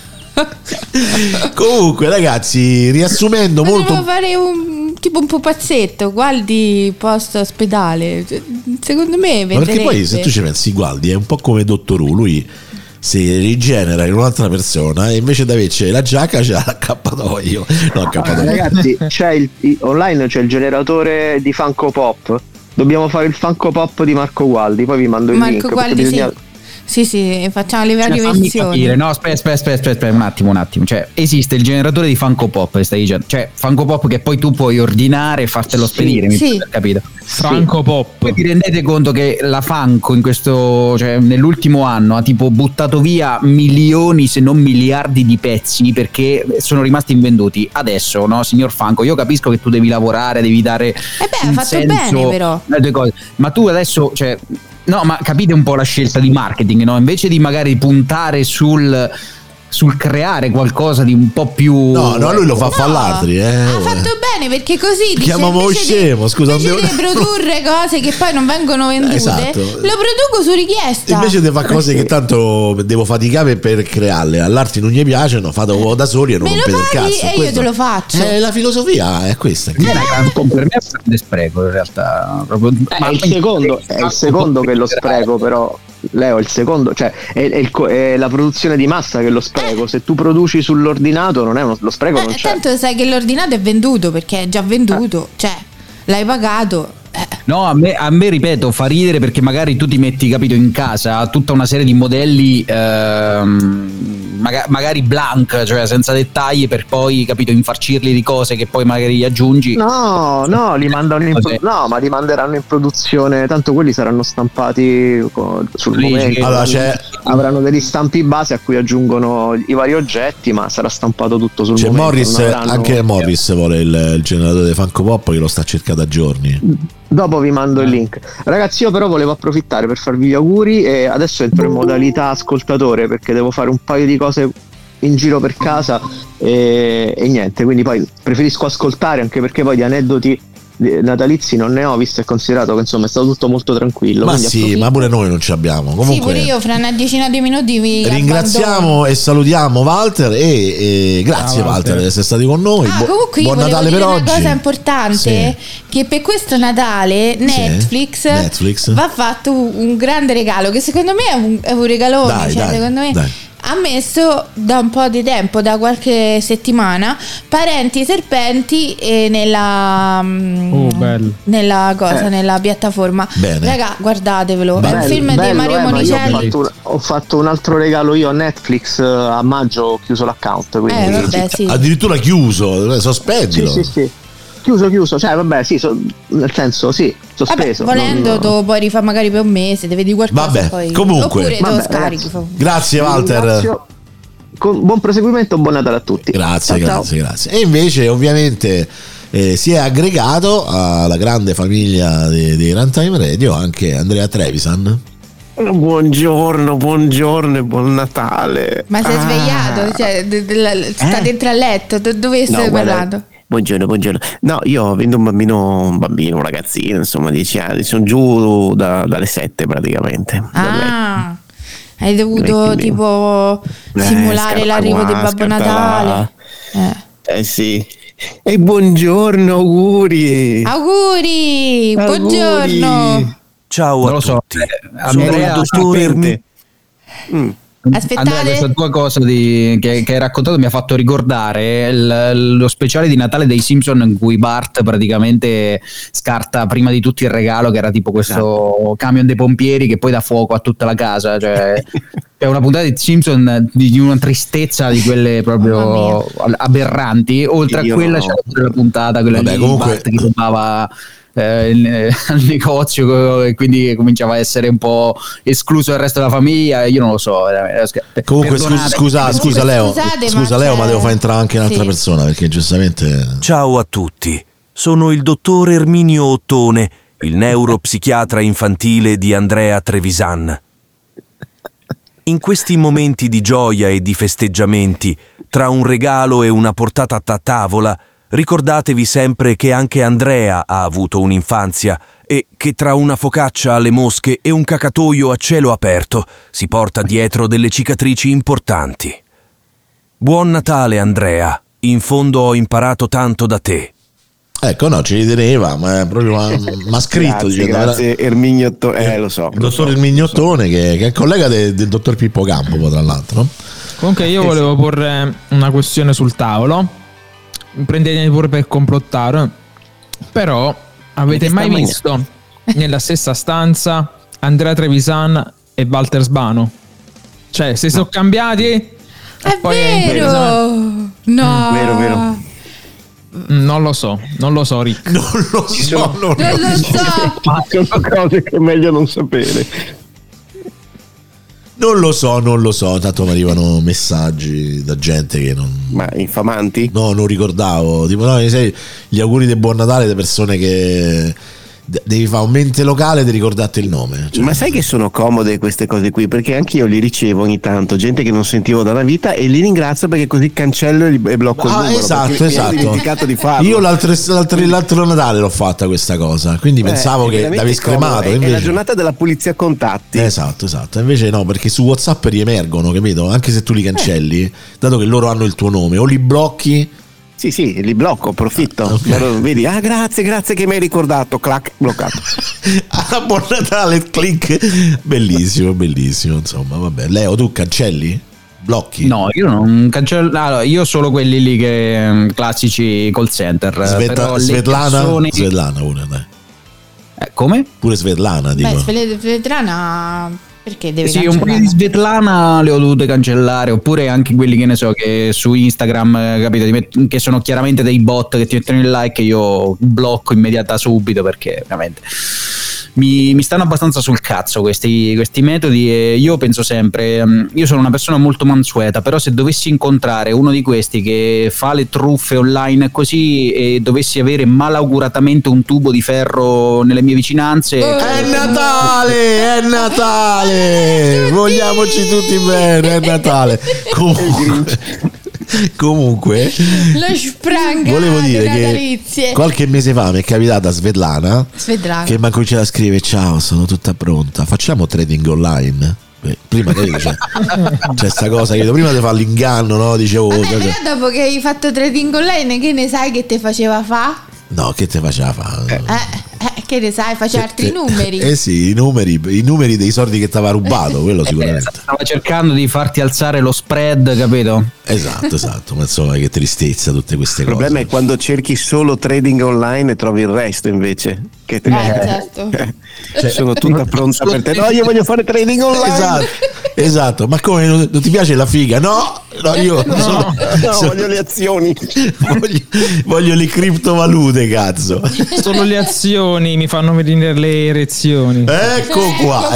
Speaker 1: Comunque ragazzi, riassumendo
Speaker 2: potremmo fare un pupazzetto, Gualdi post ospedale, secondo me
Speaker 1: ma perché poi se tu ci pensi Gualdi è un po' come Dottor Who, lui si rigenera in un'altra persona e invece di averci la giacca c'è l'accappatoio.
Speaker 4: Ragazzi, online c'è il generatore di Funko Pop, dobbiamo fare il Funko Pop di Marco Gualdi, poi vi mando il link.
Speaker 2: Gualdi, sì, facciamo le varie versioni.
Speaker 3: No, aspetta un attimo. Cioè, esiste il generatore di Funko Pop, stai dicendo? Cioè, Funko Pop che poi tu puoi ordinare e fartelo spedire, mi capito?
Speaker 5: Funko Pop.
Speaker 3: Poi vi rendete conto che la Funko nell'ultimo anno ha tipo buttato via milioni se non miliardi di pezzi perché sono rimasti invenduti. Adesso, no, signor Funko, io capisco che tu devi lavorare, devi dare
Speaker 2: ha fatto bene però
Speaker 3: le due cose, ma tu adesso, cioè, no, ma capite un po' la scelta di marketing, no? Invece di magari puntare sul creare qualcosa di un po' più...
Speaker 1: No, lui lo fa all'altri.
Speaker 2: Ha fatto bene, perché così
Speaker 1: chiamiamo scemo, scusa.
Speaker 2: Invece di produrre cose che poi non vengono vendute,
Speaker 1: esatto,
Speaker 2: lo produco su richiesta.
Speaker 1: Invece di fare cose che tanto devo faticare per crearle, all'altri non gli piacciono, fate da soli e non rompete il cazzo.
Speaker 2: E io te lo faccio.
Speaker 1: La filosofia è questa.
Speaker 3: Per me è un grande spreco in realtà.
Speaker 4: Ma è il secondo che lo spreco, però... Leo, il secondo, cioè è la produzione di massa che è lo spreco. Se tu produci sull'ordinato non è lo spreco, non c'è.
Speaker 2: Tanto sai che l'ordinato è venduto perché è già venduto, cioè l'hai pagato.
Speaker 3: No, a me ripeto, fa ridere perché magari tu ti metti, capito, in casa tutta una serie di modelli magari blank, cioè senza dettagli, per poi, capito, infarcirli di cose che poi magari gli aggiungi.
Speaker 4: No, li mandano ma li manderanno in produzione, tanto quelli saranno stampati sul momento.
Speaker 1: Allora,
Speaker 4: avranno degli stampi base a cui aggiungono i vari oggetti, ma sarà stampato tutto sul momento.
Speaker 1: Morris, anche Morris vuole il generatore dei Funko Pop, che lo sta cercando da giorni.
Speaker 4: Dopo vi mando il link. Ragazzi, io però volevo approfittare per farvi gli auguri e adesso entro in modalità ascoltatore perché devo fare un paio di cose in giro per casa e niente, quindi poi preferisco ascoltare, anche perché poi di aneddoti natalizi non ne ho, visto e considerato che insomma è stato tutto molto tranquillo.
Speaker 1: Ma sì, ma pure noi non ce l'abbiamo. Comunque,
Speaker 2: sì, pure io fra una decina di minuti vi
Speaker 1: ringraziamo
Speaker 2: abbandono.
Speaker 1: e salutiamo Walter e grazie Walter di essere stati con noi.
Speaker 2: Comunque io
Speaker 1: buon
Speaker 2: volevo
Speaker 1: Natale
Speaker 2: dire
Speaker 1: per
Speaker 2: una
Speaker 1: oggi.
Speaker 2: cosa importante, che per questo Natale Netflix va fatto un grande regalo, che secondo me è un regalone, secondo me ha messo da un po' di tempo, da qualche settimana, Parenti Serpenti nella nella piattaforma.
Speaker 1: Bene.
Speaker 2: Raga, guardatevelo, è un film di Mario Monicelli.
Speaker 4: Ho fatto un altro regalo io a Netflix, a maggio ho chiuso l'account, quindi
Speaker 2: vabbè, sì.
Speaker 1: Addirittura chiuso, sospendilo.
Speaker 4: Sì. Chiuso, cioè vabbè, sì, nel senso sì, sospeso.
Speaker 2: Vabbè, volendo tu puoi rifare magari per un mese, devi di qualcosa.
Speaker 1: Vabbè,
Speaker 2: poi.
Speaker 1: comunque.
Speaker 2: Oppure te lo scarichi.
Speaker 1: Grazie Walter.
Speaker 4: Buon proseguimento, buon Natale a tutti.
Speaker 1: Grazie.
Speaker 4: Ciao.
Speaker 1: E invece ovviamente si è aggregato alla grande famiglia di Runtime Radio anche Andrea Trevisan.
Speaker 6: Buongiorno e buon Natale.
Speaker 2: Ma sei svegliato? Cioè, sta dentro al letto? Dove stai parlando?
Speaker 6: Buongiorno. No, io avendo un ragazzino, insomma, 10 anni, sono giù dalle 7 praticamente.
Speaker 2: Hai dovuto tipo simulare l'arrivo di Babbo Natale.
Speaker 6: Sì. E buongiorno, auguri.
Speaker 2: Buongiorno.
Speaker 7: Ciao a tutti.
Speaker 3: Andrea,
Speaker 6: dottore.
Speaker 2: Aspettate.
Speaker 3: Andrea, questa tua cosa che hai raccontato mi ha fatto ricordare lo speciale di Natale dei Simpson in cui Bart praticamente scarta prima di tutti il regalo, che era tipo questo camion dei pompieri che poi dà fuoco a tutta la casa. Cioè è una puntata di Simpson di una tristezza di quelle proprio aberranti. Oltre a quella c'era la puntata quella di Bart che tombava al negozio e quindi cominciava a essere un po' escluso dal resto della famiglia. Io non lo so veramente.
Speaker 1: Comunque scusa Leo, ma devo far entrare anche un'altra persona perché giustamente.
Speaker 7: Ciao a tutti, sono il dottor Erminio Ottone, il neuropsichiatra infantile di Andrea Trevisan. In questi momenti di gioia e di festeggiamenti, tra un regalo e una portata a tavola, ricordatevi sempre che anche Andrea ha avuto un'infanzia e che tra una focaccia alle mosche e un cacatoio a cielo aperto si porta dietro delle cicatrici importanti. Buon Natale Andrea, in fondo ho imparato tanto da te.
Speaker 1: Ecco, no, ci riteneva, ma è proprio m'ha scritto.
Speaker 6: Grazie Erminio Ottone, lo so.
Speaker 1: Il dottor Erminio Ottone che è collega del dottor Pippo Campo, tra l'altro, no?
Speaker 5: Comunque io volevo porre una questione sul tavolo. Prendetemi pure per complottare, però avete mai visto nella stessa stanza Andrea Trevisan e Walter Sbano? Cioè, si sono cambiati?
Speaker 2: È vero! No!
Speaker 6: Vero.
Speaker 5: Non lo so, Rick.
Speaker 1: Non lo so.
Speaker 4: Sono cose che è meglio non sapere.
Speaker 1: Non lo so, tanto mi arrivano messaggi da gente che non.
Speaker 6: Ma infamanti?
Speaker 1: No, non ricordavo. Tipo, no, sai, gli auguri di buon Natale di persone che devi fare un mente locale di ricordarti il nome. Cioè.
Speaker 6: Ma sai che sono comode queste cose qui? Perché anche io li ricevo ogni tanto, gente che non sentivo da una vita, e li ringrazio perché così cancello e blocco il numero.
Speaker 1: Esatto.
Speaker 6: Mi ero dimenticato di farlo.
Speaker 1: Io l'altro Natale l'ho fatta questa cosa, quindi pensavo che l'avevi scremato.
Speaker 6: È la giornata della pulizia contatti.
Speaker 1: Esatto. Invece no, perché su WhatsApp riemergono, capito? Anche se tu li cancelli, dato che loro hanno il tuo nome, o li blocchi.
Speaker 6: Sì, li blocco, approfitto.
Speaker 1: Okay.
Speaker 6: Vedi, grazie che mi hai ricordato. Clac, bloccato.
Speaker 1: Buon Natale, click. Bellissimo. Insomma, vabbè. Leo, tu cancelli? Blocchi?
Speaker 3: No, io non cancello. Allora, io solo quelli lì che classici call center.
Speaker 1: Svetlana pure, dai.
Speaker 3: Come?
Speaker 1: Pure Svetlana, dico.
Speaker 2: Beh, Svetlana perché deve
Speaker 3: Sì, un paio di Svetlana le ho dovute cancellare, oppure anche quelli che ne so che su Instagram, capito, che sono chiaramente dei bot che ti mettono il like, io blocco immediata subito, perché veramente mi stanno abbastanza sul cazzo questi metodi. E io penso sempre, io sono una persona molto mansueta, però se dovessi incontrare uno di questi che fa le truffe online così e dovessi avere malauguratamente un tubo di ferro nelle mie vicinanze,
Speaker 1: È Natale! Vogliamoci tutti bene, è Natale. Comunque
Speaker 2: lo spranga,
Speaker 1: volevo dire che
Speaker 2: natalizie.
Speaker 1: qualche mese fa mi è capitata Svetlana che mi ha cominciato a scrivere: ciao, sono tutta pronta, facciamo trading online? Prima c'è sta cosa che prima di fare l'inganno, no? Dicevo,
Speaker 2: però dopo che hai fatto trading online, che ne sai che te faceva fa?
Speaker 1: No, che te faceva fare?
Speaker 2: Che ne sai, faceva altri numeri.
Speaker 1: Sì, i numeri dei soldi che ti aveva rubato, quello sicuramente.
Speaker 3: Stava cercando di farti alzare lo spread, capito?
Speaker 1: Esatto, ma insomma, che tristezza tutte queste cose.
Speaker 6: Il problema è quando cerchi solo trading online e trovi il resto invece. Che
Speaker 2: certo.
Speaker 6: Sono tutta pronta per te. No, io voglio fare trading online.
Speaker 1: Esatto, ma come non ti piace la figa? No, io
Speaker 6: voglio le azioni.
Speaker 1: voglio le criptovalute, cazzo.
Speaker 5: Solo le azioni mi fanno venire le erezioni.
Speaker 1: Ecco qua.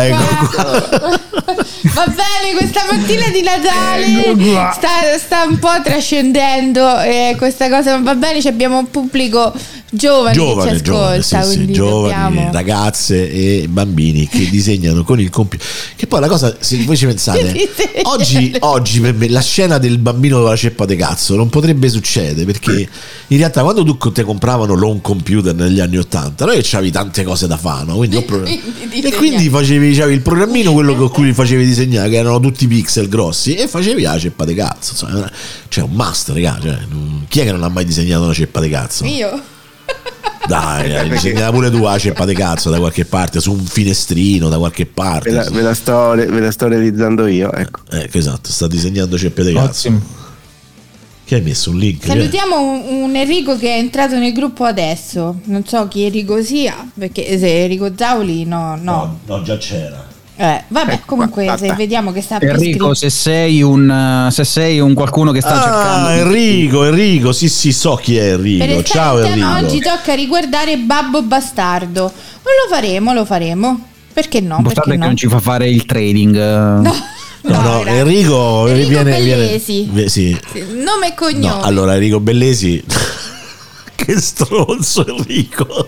Speaker 2: Va bene, questa mattina di Natale sta un po' trascendendo questa cosa, ma va bene, abbiamo un pubblico giovane che ci ascolta, quindi
Speaker 1: giovani,
Speaker 2: dobbiamo...
Speaker 1: ragazze e bambini che disegnano con il computer. Che poi la cosa, se voi ci pensate, oggi per me la scena del bambino con la ceppa de cazzo non potrebbe succedere, perché in realtà quando tu te compravano l'home computer negli anni 80, noi c'avevi tante cose da fare, no? Quindi e quindi c'avevi il programmino, quello con cui facevi disegnare, che erano tutti pixel grossi, e facevi la ceppa de cazzo, insomma, cioè un must, raga, chi è che non ha mai disegnato una ceppa de cazzo?
Speaker 2: Io.
Speaker 1: Dai, disegnala pure tu la ceppa de cazzo da qualche parte, su un finestrino da qualche parte.
Speaker 6: Ve la sto realizzando io, ecco.
Speaker 1: Esatto, sta disegnando ceppe de cazzo.
Speaker 5: Ottimo.
Speaker 1: Che hai messo un link?
Speaker 2: Salutiamo un Enrico che è entrato nel gruppo adesso. Non so chi Enrico sia, perché se Enrico Zauli no,
Speaker 1: già c'era.
Speaker 2: Vabbè, comunque se vediamo che sta per
Speaker 3: Enrico, se sei un qualcuno che sta cercando
Speaker 1: Enrico, sì, so chi è Enrico. Ciao Enrico.
Speaker 2: Oggi tocca riguardare Babbo Bastardo. Lo faremo. Perché no?
Speaker 3: Perché non ci fa fare il trading.
Speaker 1: No, Enrico
Speaker 2: Bellesi.
Speaker 1: Sì.
Speaker 2: Nome e cognome.
Speaker 1: No, allora Enrico Bellesi. Che stronzo Enrico.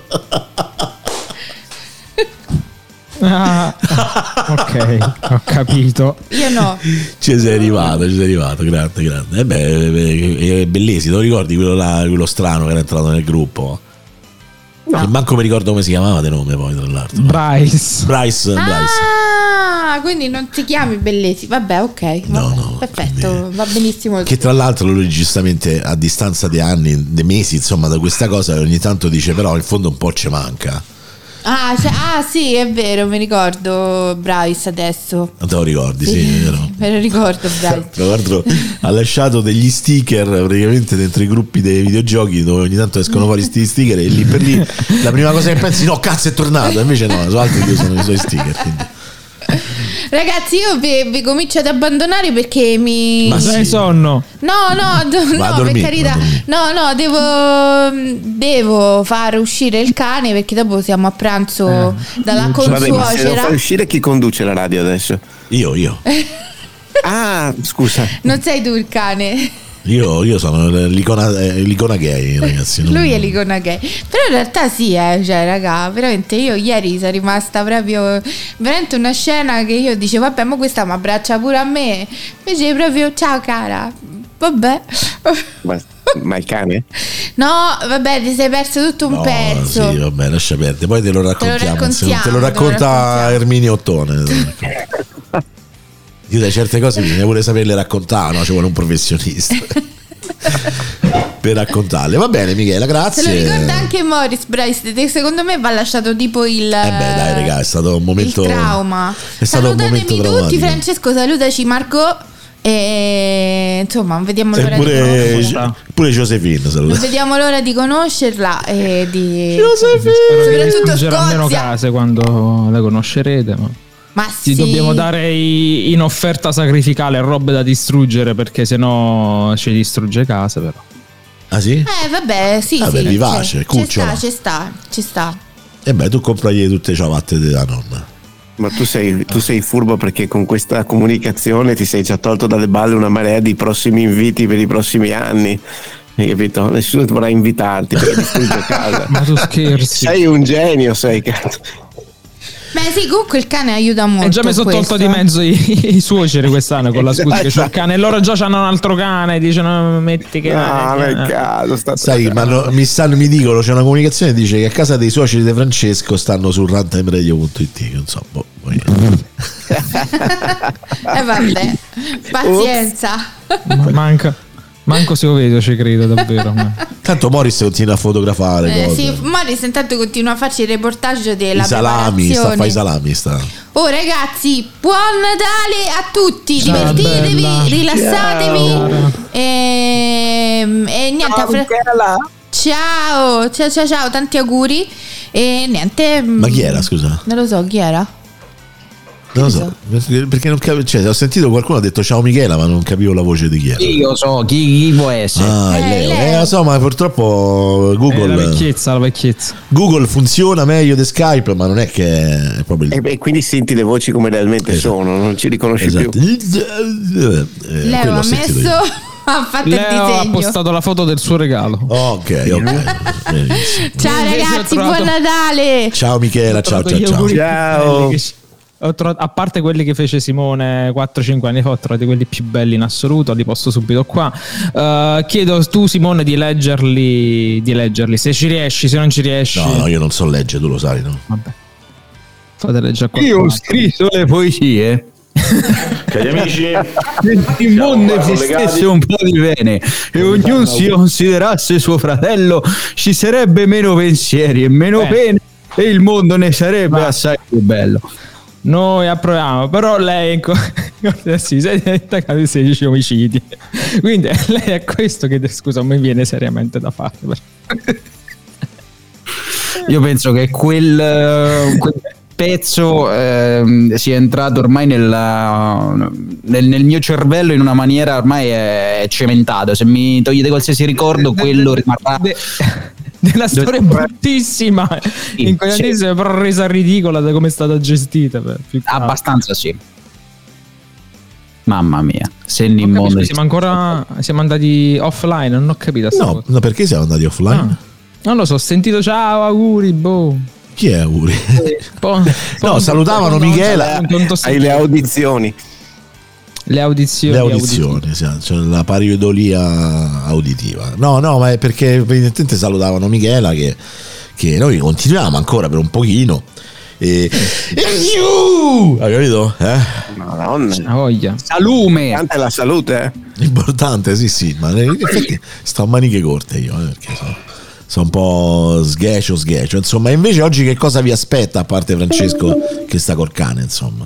Speaker 5: Ok, ho capito.
Speaker 2: Io no.
Speaker 1: Ci sei arrivato, grande. È Bellesi, te lo ricordi quello strano che era entrato nel gruppo? No. E manco mi ricordo come si chiamava di nome poi, tra l'altro. Bryce.
Speaker 2: Ah, quindi non ti chiami Bellesi. Vabbè, ok.
Speaker 1: No,
Speaker 2: perfetto,
Speaker 1: quindi,
Speaker 2: va benissimo.
Speaker 1: Che tra l'altro lui giustamente a distanza di anni, di mesi, insomma, da questa cosa ogni tanto dice però in fondo un po' ci manca.
Speaker 2: Sì, è vero, mi ricordo Bryce adesso.
Speaker 1: Non te lo ricordi? Sì, è vero.
Speaker 2: Me lo ricordo Bryce.
Speaker 1: Tra l'altro ha lasciato degli sticker praticamente dentro i gruppi dei videogiochi, dove ogni tanto escono fuori sti sticker, e lì per lì la prima cosa che pensi, no cazzo è tornato, invece no, su altri due sono i suoi sticker, quindi.
Speaker 2: Ragazzi, io vi comincio ad abbandonare perché
Speaker 1: Ma
Speaker 5: hai sonno?
Speaker 2: No,
Speaker 1: dormire,
Speaker 2: per carità. No, devo far uscire il cane, perché dopo siamo a pranzo dalla consuocera.
Speaker 6: Vabbè, ma se devo far uscire, chi conduce la radio adesso?
Speaker 1: Io.
Speaker 6: Ah, scusa.
Speaker 2: Non sei tu il cane?
Speaker 1: Io sono l'icona gay, ragazzi.
Speaker 2: Lui è l'icona gay. Però in realtà sì, cioè, raga, veramente io ieri sono rimasta proprio veramente una scena che io dicevo, vabbè, ma questa mi abbraccia pure a me. Invece proprio, ciao cara. Vabbè.
Speaker 6: Ma il cane?
Speaker 2: No, vabbè, ti sei perso tutto un pezzo.
Speaker 1: Sì, vabbè, lascia perdere. Poi te lo raccontiamo. Te lo racconta Erminio Ottone. Io da certe cose bisogna pure saperle raccontare, no? Ci vuole un professionista per raccontarle. Va bene, Michela, grazie.
Speaker 2: Se lo ricorda anche Morris Bryce. Secondo me va lasciato tipo il
Speaker 1: dai, raga, è stato un momento,
Speaker 2: il trauma.
Speaker 1: È stato un momento traumatico.
Speaker 2: Francesco, salutaci Marco. E insomma, vediamo l'ora di conoscerla.
Speaker 1: Pure Josephine, saluta.
Speaker 2: Vediamo l'ora di conoscerla e di
Speaker 5: Soprattutto
Speaker 2: soprattutto
Speaker 5: almeno
Speaker 2: Scozia.
Speaker 5: case quando la conoscerete.
Speaker 2: Ma
Speaker 5: Ti
Speaker 2: sì.
Speaker 5: dobbiamo dare in offerta sacrificale robe da distruggere, perché sennò ci distrugge case, però.
Speaker 1: Ah sì?
Speaker 2: Vabbè, sì,
Speaker 1: Vabbè,
Speaker 2: sì.
Speaker 1: vivace, cucciola.
Speaker 2: Ci sta.
Speaker 1: E beh, tu compragli tutte le ciabatte della nonna.
Speaker 6: Ma tu sei furbo, perché con questa comunicazione ti sei già tolto dalle balle una marea di prossimi inviti per i prossimi anni. Hai capito? Nessuno vorrà invitarti perché distrugge casa.
Speaker 5: Ma tu scherzi.
Speaker 6: Sei un genio, cazzo.
Speaker 2: Beh, sì, comunque il cane aiuta molto.
Speaker 5: E già mi sono tolto di mezzo i suoceri quest'anno con la scusa che c'ho il cane, e loro già hanno un altro cane, dicono metti che
Speaker 6: nel caso
Speaker 1: Sai, ma mi dicono, c'è una comunicazione che dice che a casa dei suoceri di Francesco stanno su runtimeradio.it, che non so, poi.
Speaker 2: Vabbè, pazienza.
Speaker 5: Manco se lo vedo, ci credo davvero.
Speaker 1: Tanto Morris continua a fotografare cose.
Speaker 2: Sì, Morris intanto continua a farci il reportage della
Speaker 1: I salami, sta a fare i salami, sta.
Speaker 2: Oh ragazzi, buon Natale a tutti,
Speaker 5: Ciao,
Speaker 2: divertitevi,
Speaker 5: bella.
Speaker 2: rilassatevi e niente. Ciao, tanti auguri e niente.
Speaker 1: Ma chi era, scusa?
Speaker 2: Non lo so, chi era?
Speaker 1: Non lo so, perché non capivo, cioè, ho sentito qualcuno ha detto ciao Michela, ma non capivo la voce di chi era.
Speaker 3: Io so chi può essere.
Speaker 1: Ah, è Leo. Lo so, ma purtroppo Google.
Speaker 5: La vecchiezza.
Speaker 1: Google funziona meglio di Skype, ma non è che è proprio
Speaker 6: E quindi senti le voci come realmente sono, non ci riconosci più.
Speaker 2: Leo ha messo. Ha fatto
Speaker 5: Leo
Speaker 2: il
Speaker 5: ha
Speaker 2: disegno.
Speaker 5: postato la foto del suo regalo.
Speaker 1: Ok. Benissimo.
Speaker 2: Ciao ragazzi, buon Natale.
Speaker 1: Ciao Michela, ciao.
Speaker 6: Ciao.
Speaker 5: A parte quelli che fece Simone 4-5 anni fa, ho trovato quelli più belli in assoluto, li posto subito qua. Chiedo tu, Simone, di leggerli, se ci riesci, se non ci riesci.
Speaker 1: No, io non so leggere, tu lo sai, no?
Speaker 5: Vabbè. Fate leggere qua.
Speaker 3: Io ho scritto le poesie.
Speaker 8: Cari amici,
Speaker 3: Il mondo esistesse un po' di bene e ognuno si considerasse suo fratello, ci sarebbe meno pensieri e meno pene e il mondo ne sarebbe assai più bello.
Speaker 5: Noi approviamo, però lei sì, sei attaccato a 16 omicidi, quindi lei è questo che, scusa, mi viene seriamente da fare.
Speaker 3: Io penso che quel pezzo sia entrato ormai nel mio cervello in una maniera ormai è cementato. Se mi togliete qualsiasi ricordo, quello rimarrà.
Speaker 5: Della storia bruttissima,
Speaker 3: Sì,
Speaker 5: incognitissima, però resa ridicola da come è stata gestita.
Speaker 3: Abbastanza sì. Mamma mia, se il
Speaker 5: Non
Speaker 3: mondo
Speaker 5: capisco, siamo andati offline, non ho capito.
Speaker 1: No, perché siamo andati offline?
Speaker 5: Non lo so, ho sentito ciao, auguri, boh.
Speaker 1: Chi è auguri? No, salutavano Michela.
Speaker 6: Hai le audizioni.
Speaker 5: Le audizioni.
Speaker 1: Sì, cioè la pareidolia auditiva. No, ma è perché evidentemente salutavano Michela che noi continuiamo ancora per un pochino. Hai capito?
Speaker 6: Madonna.
Speaker 5: Voglia.
Speaker 3: salume.
Speaker 6: Tanta è la salute,
Speaker 1: Importante, sì, ma in effetti sto a maniche corte io, perché sono un po' sghecio. Insomma, invece oggi che cosa vi aspetta, a parte Francesco che sta col cane, insomma?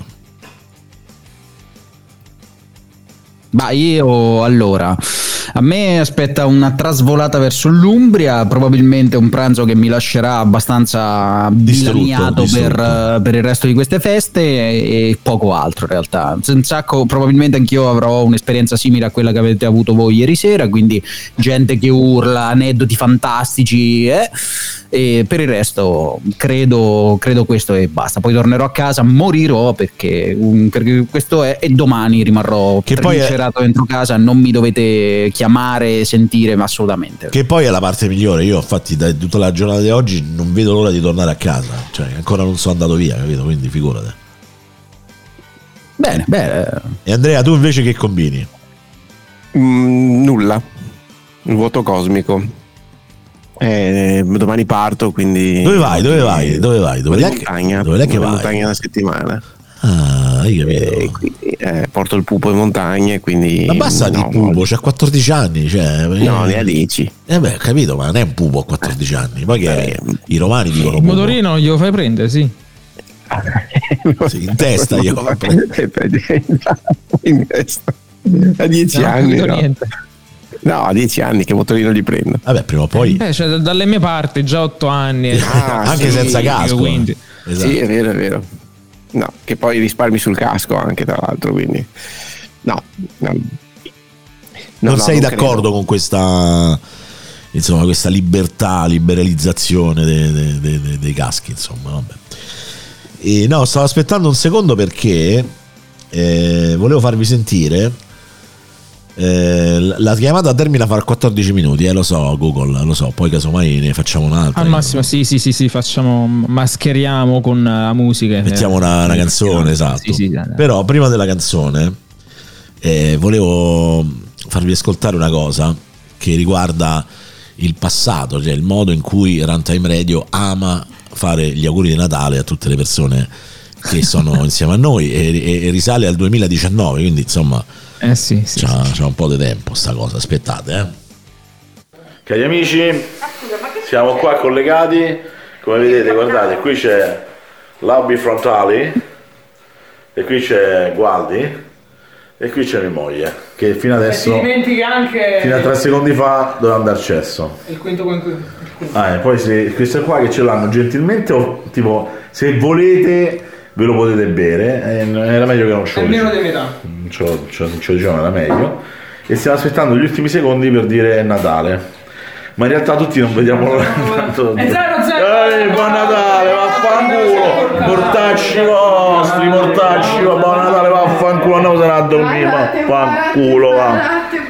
Speaker 3: Ma io allora, a me aspetta una trasvolata verso l'Umbria, probabilmente un pranzo che mi lascerà abbastanza dilaniato per il resto di queste feste e poco altro in realtà. Un sacco, probabilmente anch'io avrò un'esperienza simile a quella che avete avuto voi ieri sera, quindi gente che urla, aneddoti fantastici e per il resto credo questo e basta. Poi tornerò a casa, morirò perché questo è, e domani rimarrò
Speaker 1: che poi
Speaker 3: dentro casa, non mi dovete chiamare, sentire, ma assolutamente.
Speaker 1: Che poi è la parte migliore. Io infatti da tutta la giornata di oggi non vedo l'ora di tornare a casa, cioè ancora non sono andato via, capito? Quindi figurate.
Speaker 3: Bene.
Speaker 1: E Andrea, tu invece che combini?
Speaker 6: Nulla. Un vuoto cosmico. Domani parto, quindi.
Speaker 1: Dove vai? Dove è
Speaker 6: montagna.
Speaker 1: Dove è che vai?
Speaker 6: Montagna una settimana.
Speaker 1: Ah, hai capito.
Speaker 6: Quindi, porto il pupo in montagna, quindi.
Speaker 1: Ma basta il pupo, c'ha 14 anni, cioè.
Speaker 6: No, ne ha 10.
Speaker 1: Ho capito, ma non è un pupo a 14 anni. Poi che i romani dicono
Speaker 5: Il motorino glielo fai prendere, sì.
Speaker 1: Sì, in testa glielo fa prendere.
Speaker 6: In testa. A 10 anni. No, a 10 anni che motorino gli prendo?
Speaker 1: Vabbè, prima o poi.
Speaker 5: Cioè, dalle mie parti già 8 anni.
Speaker 1: Anche senza casco.
Speaker 5: Quindi.
Speaker 1: Esatto.
Speaker 6: Sì, è vero. No, che poi risparmi sul casco anche, tra l'altro, quindi. No.
Speaker 1: Non sei d'accordo con questa, insomma, questa liberalizzazione dei caschi, insomma, vabbè. E no, stavo aspettando un secondo perché volevo farvi sentire la chiamata termina fra 14 minuti, lo so, Google, lo so, poi casomai ne facciamo un'altra.
Speaker 5: Al massimo, sì, facciamo, mascheriamo con la musica.
Speaker 1: Mettiamo una canzone, esatto. Sì, però prima della canzone volevo farvi ascoltare una cosa che riguarda il passato, cioè il modo in cui Runtime Radio ama fare gli auguri di Natale a tutte le persone che sono insieme a noi e risale al 2019, quindi insomma
Speaker 5: sì.
Speaker 1: C'ha un po' di tempo sta cosa, aspettate.
Speaker 8: Cari amici, siamo qua collegati, come vedete, guardate, qui c'è Labbi Frontali e qui c'è Gualdi e qui c'è mia moglie che fino adesso,
Speaker 5: anche
Speaker 8: fino a 3 secondi fa doveva andare cesso.
Speaker 5: Il quinto.
Speaker 8: E poi queste qua che ce l'hanno gentilmente, o tipo se volete ve lo potete bere, era meglio che non ce lo
Speaker 5: almeno di metà.
Speaker 8: Ce lo diciamo, era meglio. E stiamo aspettando gli ultimi secondi per dire Natale, ma in realtà tutti non vediamo l'ora. Buon Natale, vaffanculo, mortacci vostri, buon Natale, vaffanculo, andiamo a dormire, vaffanculo, va.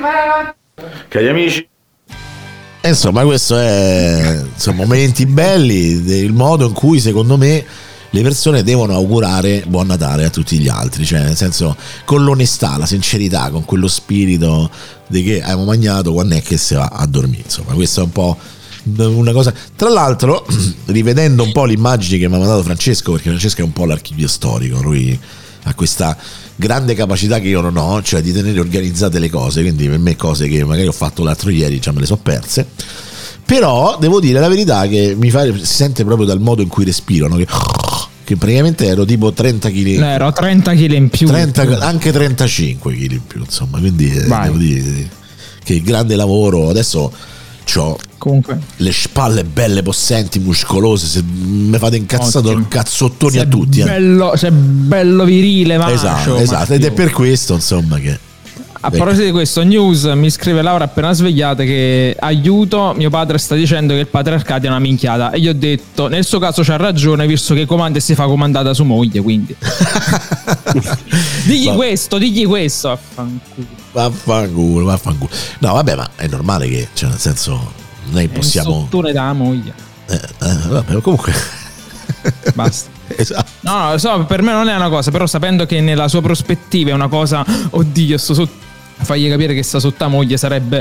Speaker 8: Cari amici,
Speaker 1: insomma, questo è momenti belli, il modo in cui secondo me le persone devono augurare buon Natale a tutti gli altri, cioè nel senso con l'onestà, la sincerità, con quello spirito di che abbiamo mangiato quando è che si va a dormire. Insomma, questa è un po' una cosa. Tra l'altro, rivedendo un po' le immagini che mi ha mandato Francesco, perché Francesco è un po' l'archivio storico, lui ha questa grande capacità che io non ho, cioè di tenere organizzate le cose, quindi per me cose che magari ho fatto l'altro ieri già me le so perse. Però devo dire la verità che si sente proprio dal modo in cui respirano che praticamente ero tipo 30 kg.
Speaker 5: Ero 30 kg in più.
Speaker 1: Anche 35 kg in più, insomma, quindi devo dire che grande lavoro. Adesso ho le spalle belle, possenti, muscolose, se mi fate incazzato cazzottoni a tutti.
Speaker 5: Sei bello virile, macio.
Speaker 1: Esatto, ed è per questo, insomma, che
Speaker 5: a proposito di questo, news mi scrive Laura appena svegliata che aiuto, mio padre sta dicendo che il patriarcato è una minchiata e gli ho detto nel suo caso c'ha ragione visto che comanda e si fa comandata su moglie, quindi digli questo
Speaker 1: vaffanculo. No vabbè, ma è normale che, cioè nel senso noi possiamo
Speaker 5: un sottone da moglie
Speaker 1: vabbè, comunque
Speaker 5: basta.
Speaker 1: Esatto.
Speaker 5: No, so, per me non è una cosa, però sapendo che nella sua prospettiva è una cosa, oddio, fagli capire che sta sotto la moglie sarebbe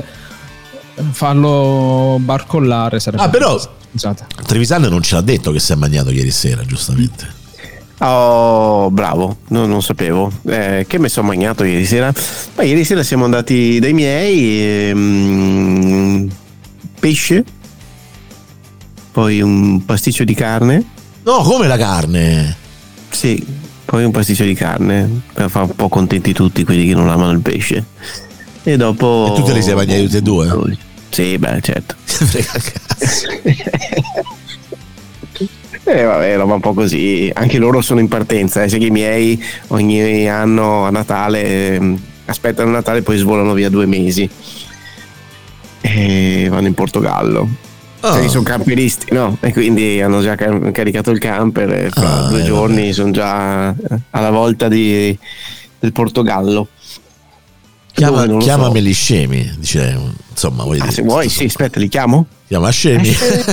Speaker 5: farlo barcollare, sarebbe
Speaker 1: però Trevisan non ce l'ha detto che si è mangiato ieri sera, giustamente.
Speaker 6: Oh, bravo, non sapevo che mi sono mangiato ieri sera. Ma ieri sera siamo andati dai miei, pesce, poi un pasticcio di carne.
Speaker 1: No, come la carne?
Speaker 6: Sì, poi un pasticcio di carne per fare un po' contenti tutti quelli che non amano il pesce. E dopo.
Speaker 1: E tu te li sei mangiati tutti e due?
Speaker 6: Sì, beh, certo. Vabbè, roba un po' così. Anche loro sono in partenza. Sai che i miei ogni anno a Natale aspettano Natale e poi svolano via 2 mesi. E vanno in Portogallo. Cioè, sono camperisti, no? E quindi hanno già caricato il camper e fra 2 giorni sono già alla volta del Portogallo.
Speaker 1: Chiamami gli scemi, dice, insomma,
Speaker 6: se vuoi, sì, aspetta, li chiamo?
Speaker 1: Chiama scemi.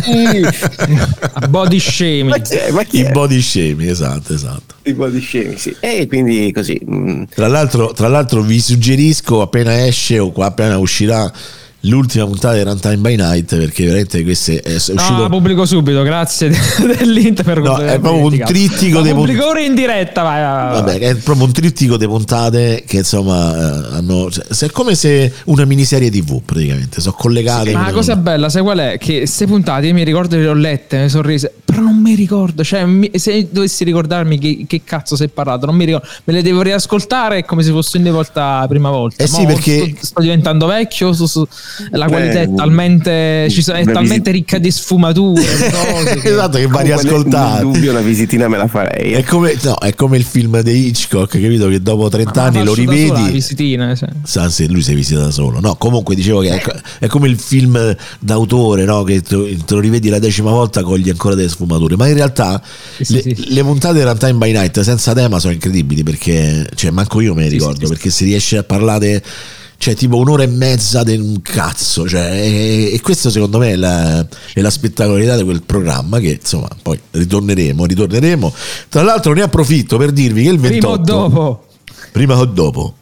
Speaker 5: Body scemi.
Speaker 1: I body scemi, esatto.
Speaker 6: I body scemi, sì. E quindi così.
Speaker 1: Tra l'altro vi suggerisco appena esce o appena uscirà l'ultima puntata di Runtime by Night, perché veramente questo è uscito.
Speaker 5: No, pubblico subito, grazie dell'int per
Speaker 1: no, è proprio un trittico
Speaker 5: di pubblico ora in diretta, vai.
Speaker 1: Vabbè, è proprio un trittico di puntate che insomma hanno, cioè, è come se una miniserie TV praticamente sono collegate.
Speaker 5: Ma la cosa bella, sai qual è? Che queste puntate io mi ricordo che le ho lette, mi sono rese però non mi ricordo, cioè se dovessi ricordarmi che cazzo si è parlato, non mi ricordo, me le devo riascoltare, è come se fosse una volta la prima volta.
Speaker 1: Sì, perché
Speaker 5: sto diventando vecchio, la qualità è talmente è talmente ricca di sfumature,
Speaker 1: esatto, che va a riascoltare.
Speaker 6: In dubbio una visitina me la farei.
Speaker 1: È come il film di Hitchcock, capito, che dopo 30 anni lo rivedi.
Speaker 5: La visitina,
Speaker 1: sì, lui si visita da solo. No, comunque dicevo che è come il film d'autore, no, che te lo rivedi la 10ª volta, cogli ancora delle sfumature, ma in realtà le puntate di Runtime by Night senza tema sono incredibili, perché cioè manco io me ne ricordo, perché si riesce a parlare, cioè tipo 1 ora e mezza di un cazzo, cioè, e questo secondo me è la spettacolarità di quel programma, che insomma poi ritorneremo. Tra l'altro ne approfitto per dirvi che il 28 prima o dopo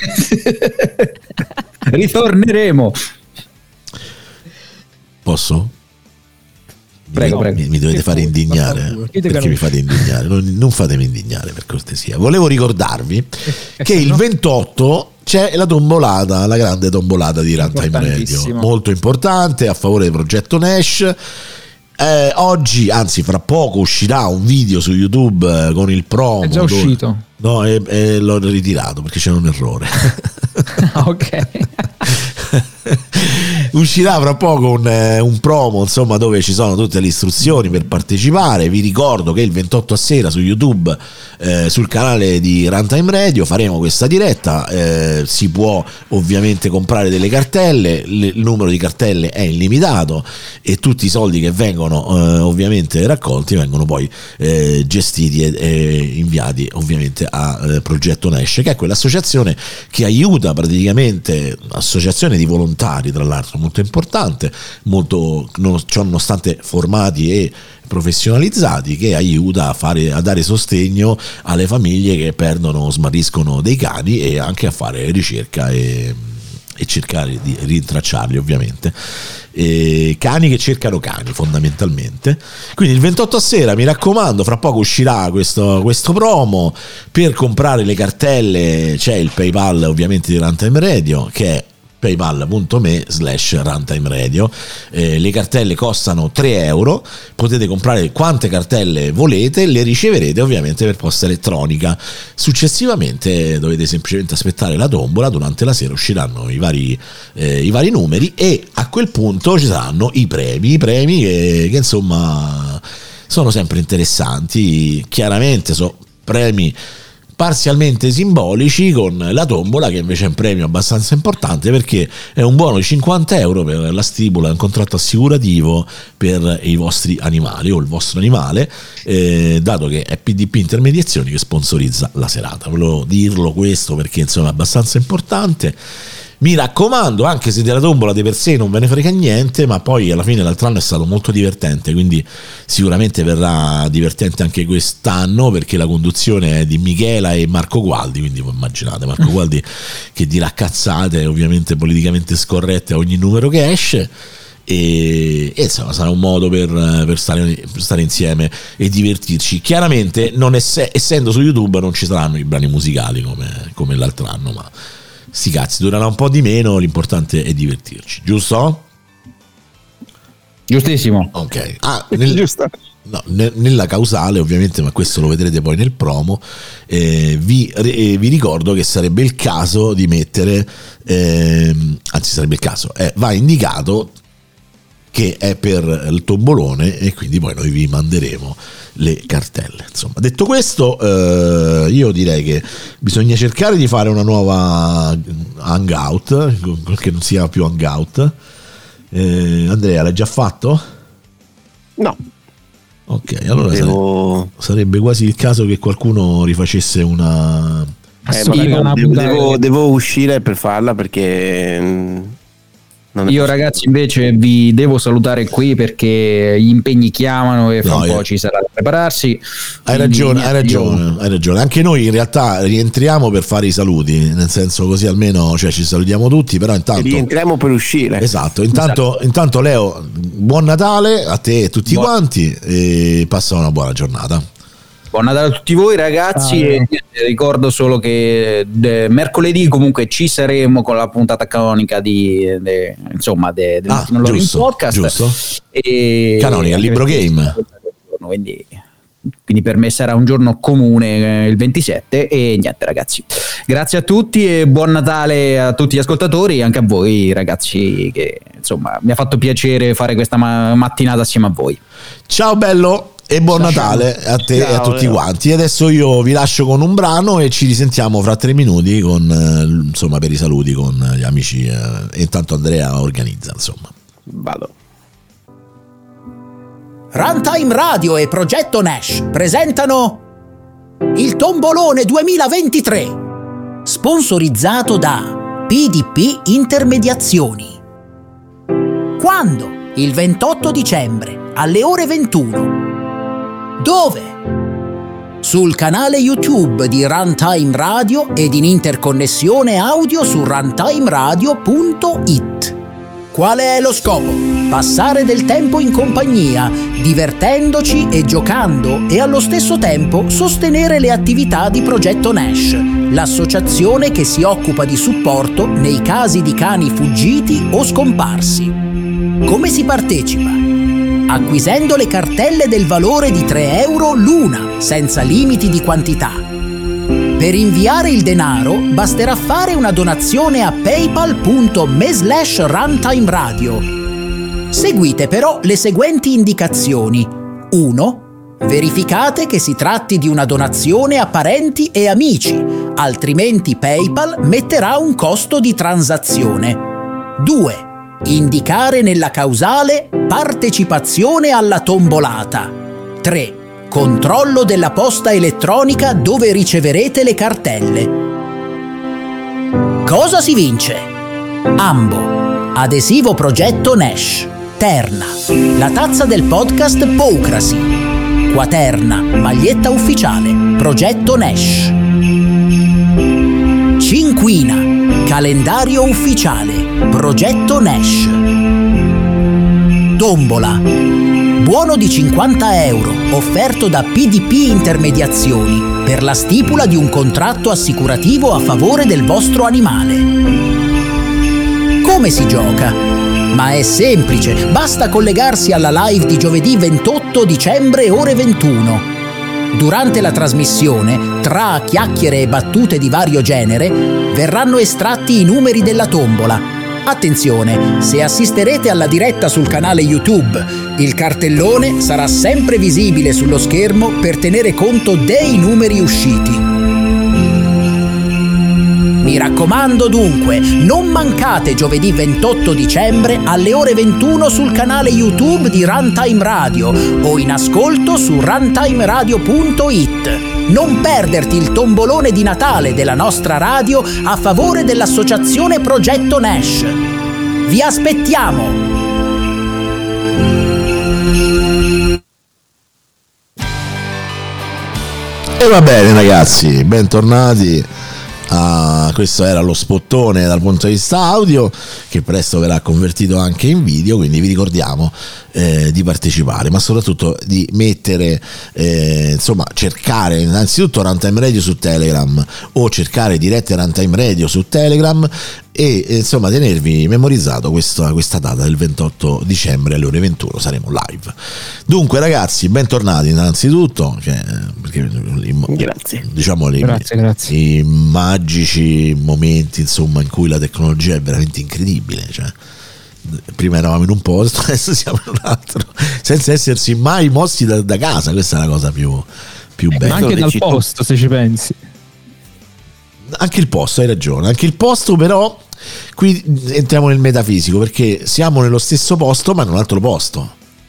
Speaker 3: ritorneremo.
Speaker 1: Posso?
Speaker 3: Prego.
Speaker 1: Mi dovete fare indignare, perché mi fate indignare, non fatemi indignare, per cortesia. Volevo ricordarvi che il 28 c'è la tombolata, la grande tombolata di Runtime Radio, molto importante, a favore del progetto Nash. Oggi, anzi fra poco, uscirà un video su YouTube con il promo.
Speaker 5: È già uscito?
Speaker 1: No, l'ho ritirato perché c'era un errore.
Speaker 5: Ok.
Speaker 1: Uscirà fra poco un promo, insomma, dove ci sono tutte le istruzioni per partecipare. Vi ricordo che il 28 a sera su YouTube, sul canale di Runtime Radio, faremo questa diretta. Si può ovviamente comprare delle cartelle, il numero di cartelle è illimitato e tutti i soldi che vengono ovviamente raccolti vengono poi gestiti e inviati ovviamente a Progetto Nash, che è quell'associazione che aiuta praticamente, associazione di volontari tra l'altro molto importante, molto nonostante formati e professionalizzati, che aiuta a dare sostegno alle famiglie che perdono o smarriscono dei cani, e anche a fare ricerca e cercare di rintracciarli, ovviamente. Cani che cercano cani, fondamentalmente. Quindi il 28 a sera, mi raccomando, fra poco uscirà questo promo. Per comprare le cartelle c'è il PayPal ovviamente di Runtime Radio, che è paypal.me/Runtime Radio. Le cartelle costano 3 euro, potete comprare quante cartelle volete, le riceverete ovviamente per posta elettronica. Successivamente dovete semplicemente aspettare la tombola, durante la sera usciranno i vari numeri, e a quel punto ci saranno i premi che insomma sono sempre interessanti. Chiaramente sono premi parzialmente simbolici, con la tombola che invece è un premio abbastanza importante, perché è un buono di 50 euro per la stipula di un contratto assicurativo per i vostri animali o il vostro animale, dato che è PDP Intermediazioni che sponsorizza la serata. Volevo dirlo questo perché insomma è abbastanza importante. Mi raccomando, anche se della tombola di per sé non ve ne frega niente, ma poi alla fine l'altro anno è stato molto divertente, quindi sicuramente verrà divertente anche quest'anno, perché la conduzione è di Michela e Marco Gualdi, quindi voi immaginate Marco Gualdi che dirà cazzate ovviamente politicamente scorrette a ogni numero che esce, e insomma sarà un modo per stare insieme e divertirci. Chiaramente essendo su YouTube non ci saranno i brani musicali come l'altro anno, ma sti cazzi, durerà un po' di meno, l'importante è divertirci, giusto?
Speaker 3: Giustissimo.
Speaker 1: Ok.
Speaker 6: Giusto.
Speaker 1: No, nella causale ovviamente, ma questo lo vedrete poi nel promo, vi ricordo che sarebbe il caso di mettere, va indicato che è per il tombolone, e quindi poi noi vi manderemo le cartelle. Insomma, detto questo, io direi che bisogna cercare di fare una nuova hangout, che non sia più hangout. Andrea, l'hai già fatto?
Speaker 6: No.
Speaker 1: Ok, allora sarebbe quasi il caso che qualcuno rifacesse una...
Speaker 6: devo uscire per farla, perché...
Speaker 3: Io ragazzi invece vi devo salutare qui, perché gli impegni chiamano e fra un po' ci sarà da prepararsi.
Speaker 1: Hai ragione. Anche noi in realtà rientriamo per fare i saluti, nel senso, così almeno ci salutiamo tutti, però intanto
Speaker 6: rientriamo per uscire.
Speaker 1: Esatto, intanto Leo, buon Natale a te e tutti quanti, e passa una buona giornata.
Speaker 3: Buon Natale a tutti voi ragazzi, e ricordo solo che mercoledì comunque ci saremo con la puntata canonica dell'ultimo Loro in Podcast.
Speaker 1: Giusto. Canonica, libro game.
Speaker 3: 21, quindi per me sarà un giorno comune il 27. E niente ragazzi, grazie a tutti e buon Natale a tutti gli ascoltatori e anche a voi ragazzi, che insomma mi ha fatto piacere fare questa mattinata assieme a voi.
Speaker 1: Ciao bello e buon Natale a te e a tutti quanti. Adesso io vi lascio con un brano e ci risentiamo fra 3 minuti con insomma per i saluti con gli amici e intanto Andrea organizza, insomma.
Speaker 6: Vado.
Speaker 9: Runtime Radio e Progetto Nash presentano il Tombolone 2023, sponsorizzato da PDP Intermediazioni. Quando? Il 28 dicembre alle ore 21. Dove? Sul canale YouTube di Runtime Radio ed in interconnessione audio su runtimeradio.it. Qual è lo scopo? Passare del tempo in compagnia, divertendoci e giocando e allo stesso tempo sostenere le attività di Progetto Nash, l'associazione che si occupa di supporto nei casi di cani fuggiti o scomparsi. Come si partecipa? Acquisendo le cartelle del valore di 3 euro l'una, senza limiti di quantità. Per inviare il denaro basterà fare una donazione a paypal.me/runtimeradio. Seguite però le seguenti indicazioni. 1. Verificate che si tratti di una donazione a parenti e amici, altrimenti PayPal metterà un costo di transazione. 2. Indicare nella causale partecipazione alla tombolata. 3. Controllo della posta elettronica dove riceverete le cartelle. Cosa si vince? Ambo, adesivo Progetto Nash, Terna, la tazza del podcast Pocracy, Quaterna, maglietta ufficiale, Progetto Nash. Cinquina, calendario ufficiale, Progetto Nash. Tombola. Buono di 50 euro, offerto da PDP Intermediazioni, per la stipula di un contratto assicurativo a favore del vostro animale. Come si gioca? Ma è semplice, basta collegarsi alla live di giovedì 28 dicembre ore 21. Durante la trasmissione, tra chiacchiere e battute di vario genere, verranno estratti i numeri della tombola. Attenzione, se assisterete alla diretta sul canale YouTube, il cartellone sarà sempre visibile sullo schermo per tenere conto dei numeri usciti. Mi raccomando dunque, non mancate giovedì 28 dicembre alle ore 21 sul canale YouTube di Runtime Radio o in ascolto su runtimeradio.it. Non perderti il tombolone di Natale della nostra radio a favore dell'associazione Progetto Nash. Vi aspettiamo!
Speaker 1: E va bene ragazzi, bentornati. Questo era lo spottone dal punto di vista audio, che presto verrà convertito anche in video, quindi vi ricordiamo di partecipare, ma soprattutto di mettere insomma cercare innanzitutto Runtime Radio su Telegram o cercare dirette Runtime Radio su Telegram e insomma tenervi memorizzato questa data del 28 dicembre alle ore 21 saremo live. Dunque ragazzi, bentornati innanzitutto, perché
Speaker 6: grazie.
Speaker 1: Diciamo
Speaker 3: Grazie.
Speaker 1: i magici momenti insomma in cui la tecnologia è veramente incredibile, cioè prima eravamo in un posto, adesso siamo in un altro, senza essersi mai mossi da casa. Questa è la cosa più bella.
Speaker 5: Ma anche dal posto, se ci pensi.
Speaker 1: Anche il posto, hai ragione, anche il posto, però qui entriamo nel metafisico, perché siamo nello stesso posto ma in un altro posto.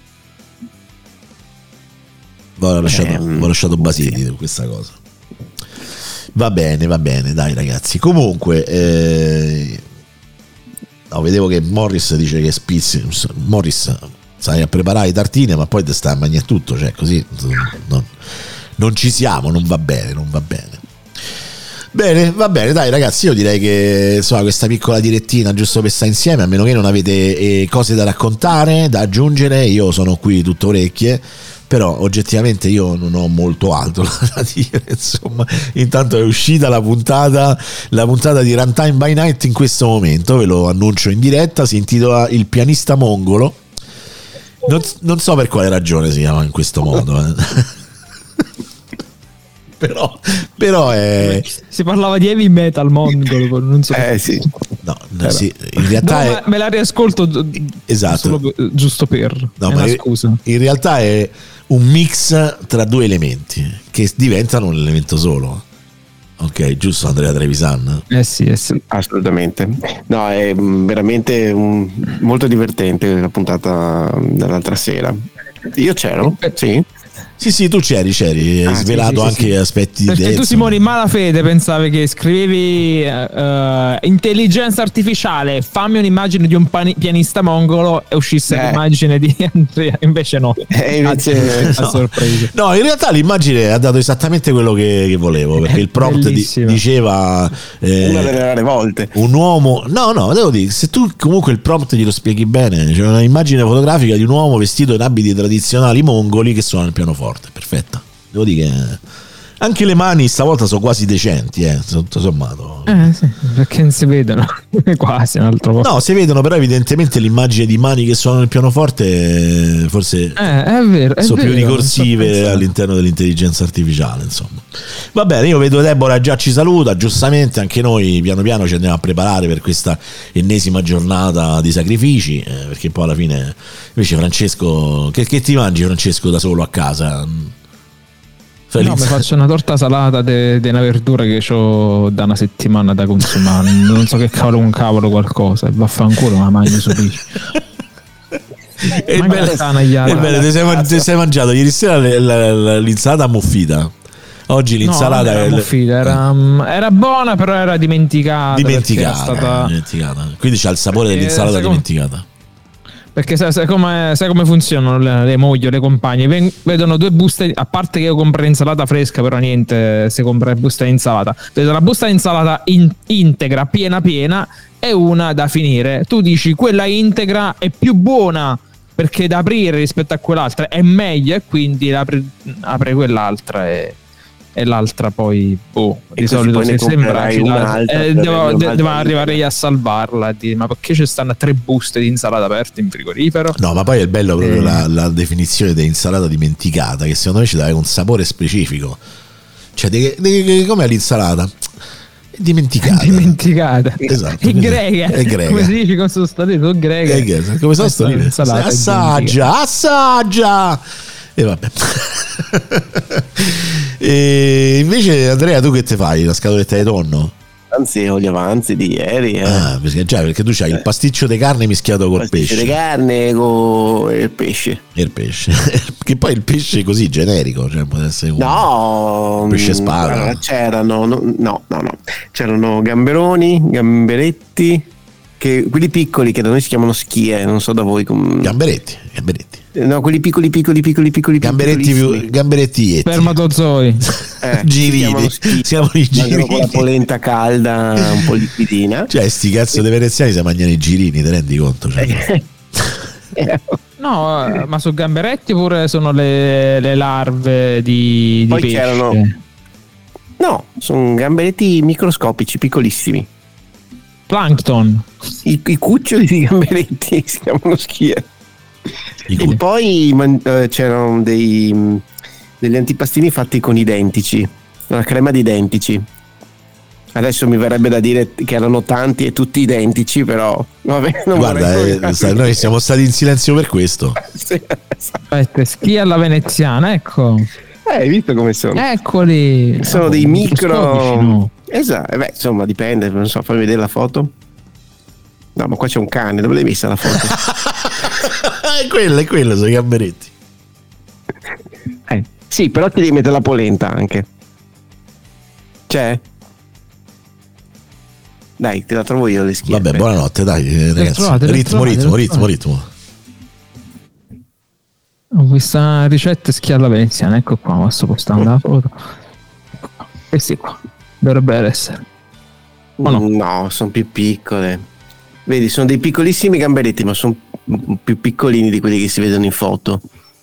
Speaker 1: Ho lasciato basiti su questa cosa. Va bene, dai ragazzi. Comunque vedevo che Morris dice che spizzi. Morris, stai a preparare i tartine ma poi te stai a mangiare tutto, cioè così non ci siamo, non va bene. Bene, va bene, dai ragazzi, io direi che insomma questa piccola direttina giusto per stare insieme, a meno che non avete cose da raccontare, da aggiungere, io sono qui tutto orecchie, però oggettivamente io non ho molto altro da dire, insomma. Intanto è uscita la puntata di Runtime by Night in questo momento, ve lo annuncio in diretta, si intitola Il pianista mongolo Non so per quale ragione si chiama in questo modo. Però è...
Speaker 5: Si parlava di heavy metal mongolo, non so.
Speaker 6: Sì.
Speaker 1: No, sì, in realtà
Speaker 5: me la riascolto.
Speaker 1: Esatto.
Speaker 5: Giusto per.
Speaker 1: No, ma
Speaker 5: scusa.
Speaker 1: In realtà è un mix tra due elementi che diventano un elemento solo. Ok, giusto Andrea Trevisan?
Speaker 5: Sì.
Speaker 6: Assolutamente. No, è veramente molto divertente la puntata dell'altra sera. Io c'ero? Sì.
Speaker 1: Sì, tu c'eri, hai svelato anche aspetti.
Speaker 5: Perché tu, Simone, in malafede pensavi che scrivevi intelligenza artificiale, fammi un'immagine di un pianista mongolo e uscisse l'immagine di Andrea, invece no.
Speaker 6: Invece
Speaker 5: a sorpresa.
Speaker 1: No, in realtà l'immagine ha dato esattamente quello che volevo, perché il prompt diceva
Speaker 6: una delle rare volte
Speaker 1: un uomo. No, devo dire, se tu comunque il prompt glielo spieghi bene, c'è una immagine fotografica di un uomo vestito in abiti tradizionali mongoli che suona il pianoforte. Perfetta. Devo dire che anche le mani stavolta sono quasi decenti, tutto sommato.
Speaker 5: Sì, perché non si vedono quasi un altro po'.
Speaker 1: No, si vedono, però evidentemente l'immagine di mani che suonano il pianoforte forse
Speaker 5: è vero,
Speaker 1: sono più ricorsive all'interno dell'intelligenza artificiale, insomma. Va bene, io vedo Deborah già ci saluta, giustamente anche noi piano piano ci andiamo a preparare per questa ennesima giornata di sacrifici, perché poi alla fine invece Francesco, che ti mangi Francesco da solo a casa?
Speaker 5: No, mi faccio una torta salata di una verdura che ho da una settimana da consumare. Non so che cavolo qualcosa. Vaffanculo, ma mangio subito.
Speaker 1: E bene, ti sei mangiato ieri sera l'insalata ammuffita. Oggi l'insalata
Speaker 5: era muffita, era buona, però era dimenticata.
Speaker 1: Dimenticata. Quindi c'ha il sapore dell'insalata dimenticata.
Speaker 5: Perché sai come funzionano le mogli o le compagne? Vedono due buste, a parte che io compro l'insalata fresca, però niente, se compra la busta di insalata. Vedo la busta di insalata integra, piena, e una da finire. Tu dici quella integra è più buona perché da aprire rispetto a quell'altra è meglio, e quindi apre quell'altra e l'altra poi di solito se sembra devo arrivare io a salvarla e dire: ma perché ci stanno 3 buste di insalata aperte in frigorifero?
Speaker 1: No, ma poi è bello proprio la definizione di insalata dimenticata, che secondo me ci dà un sapore specifico, cioè come l'insalata è dimenticata. Esatto,
Speaker 5: è greca. Come si dice, come sono state tu greca,
Speaker 1: come sono state assaggia e vabbè. E invece Andrea, tu che te fai? La scatoletta di tonno?
Speaker 6: Anzi, ho gli avanzi di ieri.
Speaker 1: Perché tu c'hai il pasticcio di carne mischiato col pesce.
Speaker 6: Pasticcio di carne con il pesce.
Speaker 1: Che poi il pesce così generico, cioè può essere un pesce spada.
Speaker 6: Allora, c'erano gamberetti, quelli piccoli che da noi si chiamano schie, non so da voi.
Speaker 1: Gamberetti.
Speaker 6: No, quelli piccoli.
Speaker 1: Gamberetti.
Speaker 5: Spermatozoi.
Speaker 1: Girini. Siamo i girini.
Speaker 6: Con la polenta calda, un po' liquidina.
Speaker 1: Cioè, sti cazzo di veneziani si mangiano i girini, te rendi conto? Cioè.
Speaker 5: No, ma su gamberetti pure sono le larve di
Speaker 6: poi
Speaker 5: pesce.
Speaker 6: No, sono gamberetti microscopici, piccolissimi.
Speaker 5: Plankton.
Speaker 6: I cuccioli di gamberetti si chiamano schie. E poi c'erano degli antipastini fatti con i dentici, una crema di dentici. Adesso mi verrebbe da dire che erano tanti e tutti identici, però vabbè,
Speaker 1: guarda, noi siamo stati in silenzio per questo.
Speaker 5: Aspetta, schia alla veneziana, ecco.
Speaker 6: Hai visto come sono?
Speaker 5: Eccoli.
Speaker 6: Sono dei micro. No. Esatto, insomma, dipende, non so, fammi vedere la foto. No, ma qua c'è un cane, dove l'hai messa la foto?
Speaker 1: È quello, sono i gamberetti.
Speaker 6: Sì, però ti devi mettere la polenta anche. C'è? Dai, te la trovo io le schie.
Speaker 1: Vabbè, buonanotte, dai, ragazzi. Ritmo.
Speaker 5: Ho questa ricetta schia alla veneziana, ecco qua, posso postare la foto. Questi qua dovrebbero essere. O no?
Speaker 6: No, sono più piccole. Vedi, sono dei piccolissimi gamberetti, ma sono più piccolini di quelli che si vedono in foto.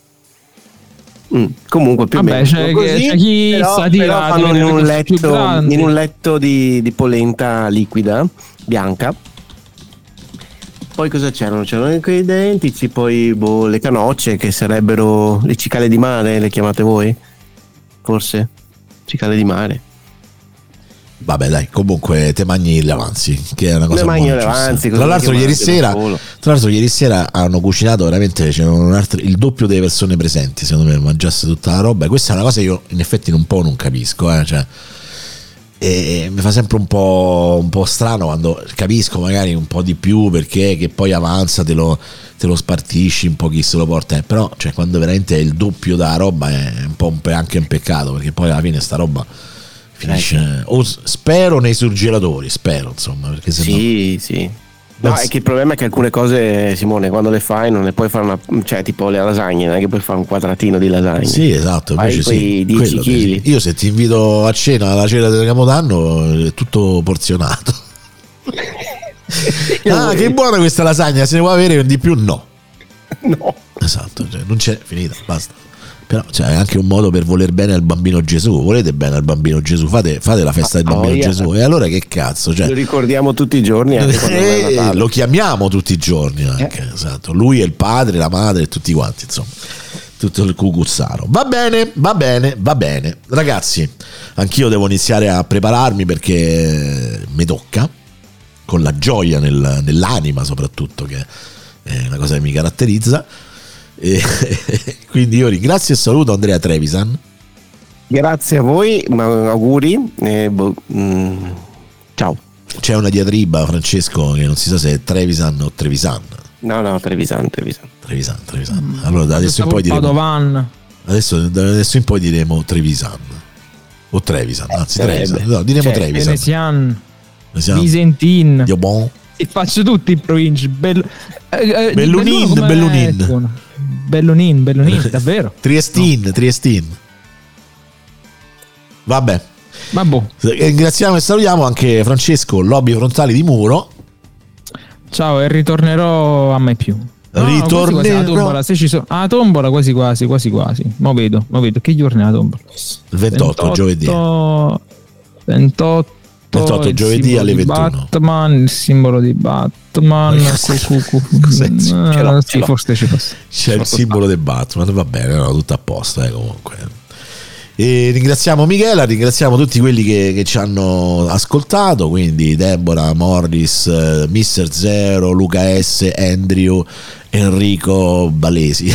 Speaker 6: Comunque più o meno
Speaker 5: c'è chi
Speaker 6: però fanno in un letto di polenta liquida bianca, Poi cosa c'erano? C'erano anche i dentici, poi le canocce che sarebbero le cicale di mare, le chiamate voi? Forse? Cicale di mare.
Speaker 1: Vabbè dai, comunque te mangi gli avanzi, che è una cosa buona. Tra l'altro ieri sera hanno cucinato veramente, c'erano il doppio delle persone presenti, secondo me, mangiasse tutta la roba. E questa è una cosa che io in effetti non capisco, cioè, e mi fa sempre un po' strano quando capisco magari un po' di più, perché che poi avanza te lo spartisci un po' chi se lo porta, però cioè, quando veramente è il doppio della roba è un po' anche un peccato, perché poi alla fine sta roba finisce, spero nei surgelatori, insomma, perché se
Speaker 6: sì. No, è che il problema è che alcune cose, Simone, quando le fai non le puoi fare cioè tipo le lasagne, non è che puoi fare un quadratino di lasagne.
Speaker 1: Sì, esatto, invece
Speaker 6: sì, 10 kg.
Speaker 1: Sì. Io se ti invito a cena, alla cena del Capodanno, è tutto porzionato. Che buona questa lasagna, se ne vuoi avere di più? No. Esatto, cioè, non c'è, finita, basta. Però cioè, è anche un modo per voler bene al bambino Gesù. Volete bene al bambino Gesù, fate la festa del bambino Gesù. E allora che cazzo, cioè,
Speaker 6: lo ricordiamo tutti i giorni, anche
Speaker 1: lo chiamiamo tutti i giorni anche, esatto. Lui è il padre, la madre e tutti quanti, insomma, tutto il cucuzzaro. Va bene ragazzi, anch'io devo iniziare a prepararmi, perché mi tocca, con la gioia nell'anima soprattutto, che è una cosa che mi caratterizza. E quindi io ringrazio e saluto Andrea Trevisan.
Speaker 6: Grazie a voi, auguri, ciao.
Speaker 1: C'è una diatriba, Francesco, che non si sa se è Trevisan o Trevisan.
Speaker 6: No, Trevisan.
Speaker 1: Allora da adesso in poi diremo adesso in poi diremo Trevisan o Trevisan, anzi Trevisan. No, diremo Trevisan.
Speaker 5: Venetian, Visentin.
Speaker 1: Bon.
Speaker 5: E faccio tutti in provincia. Bellunin, davvero.
Speaker 1: Triestin. Vabbè. Ringraziamo e salutiamo anche Francesco, Lobby Frontali di Muro.
Speaker 5: Ciao, e ritornerò a mai più. Ritornerò. La tombola quasi. Mo vedo. Che giorno è la tombola?
Speaker 1: Il 28 giovedì. 28 giovedì alle 21.
Speaker 5: Batman, il simbolo di Batman. Forse ci passa.
Speaker 1: C'è il simbolo di Batman, va bene, no, tutto a posto, comunque. E ringraziamo Michela, ringraziamo tutti quelli che ci hanno ascoltato, quindi Deborah, Morris, Mr. Zero, Luca S, Andrew, Enrico Balesi.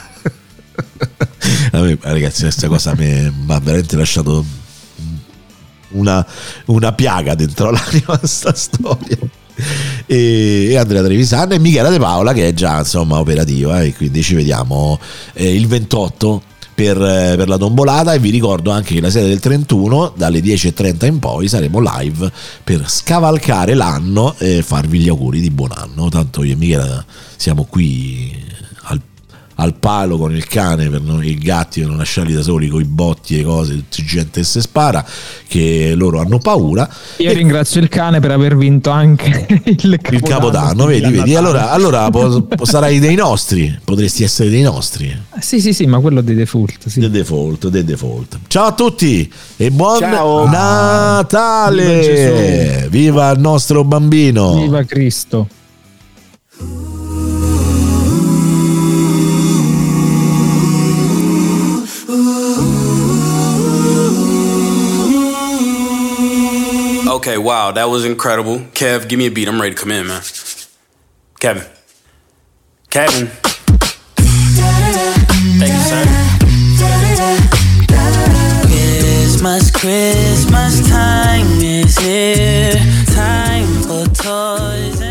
Speaker 1: A me, ragazzi, questa cosa mi ha veramente lasciato una piaga dentro l'anima, questa storia. E Andrea Trevisan e Michela De Paola, che è già insomma operativa, e quindi ci vediamo il 28 per la tombolata. E vi ricordo anche che la sera del 31 dalle 10:30 in poi saremo live per scavalcare l'anno e farvi gli auguri di buon anno. Tanto io e Michela siamo qui al palo con il cane, per i gatti, per non lasciarli da soli con i botti e cose, tutti gente che si spara, che loro hanno paura.
Speaker 5: Io ringrazio il cane per aver vinto anche il
Speaker 1: Capodanno, vedi? Allora sarai dei nostri, potresti essere dei nostri.
Speaker 5: Sì, ma quello dei default, sì.
Speaker 1: The default. Ciao a tutti e buon Natale! Viva il nostro bambino!
Speaker 5: Viva Cristo!
Speaker 10: Okay, wow, that was incredible. Kev, give me a beat. I'm ready to come in, man. Kevin. Thank you, sir. Christmas time is here. Time for toys.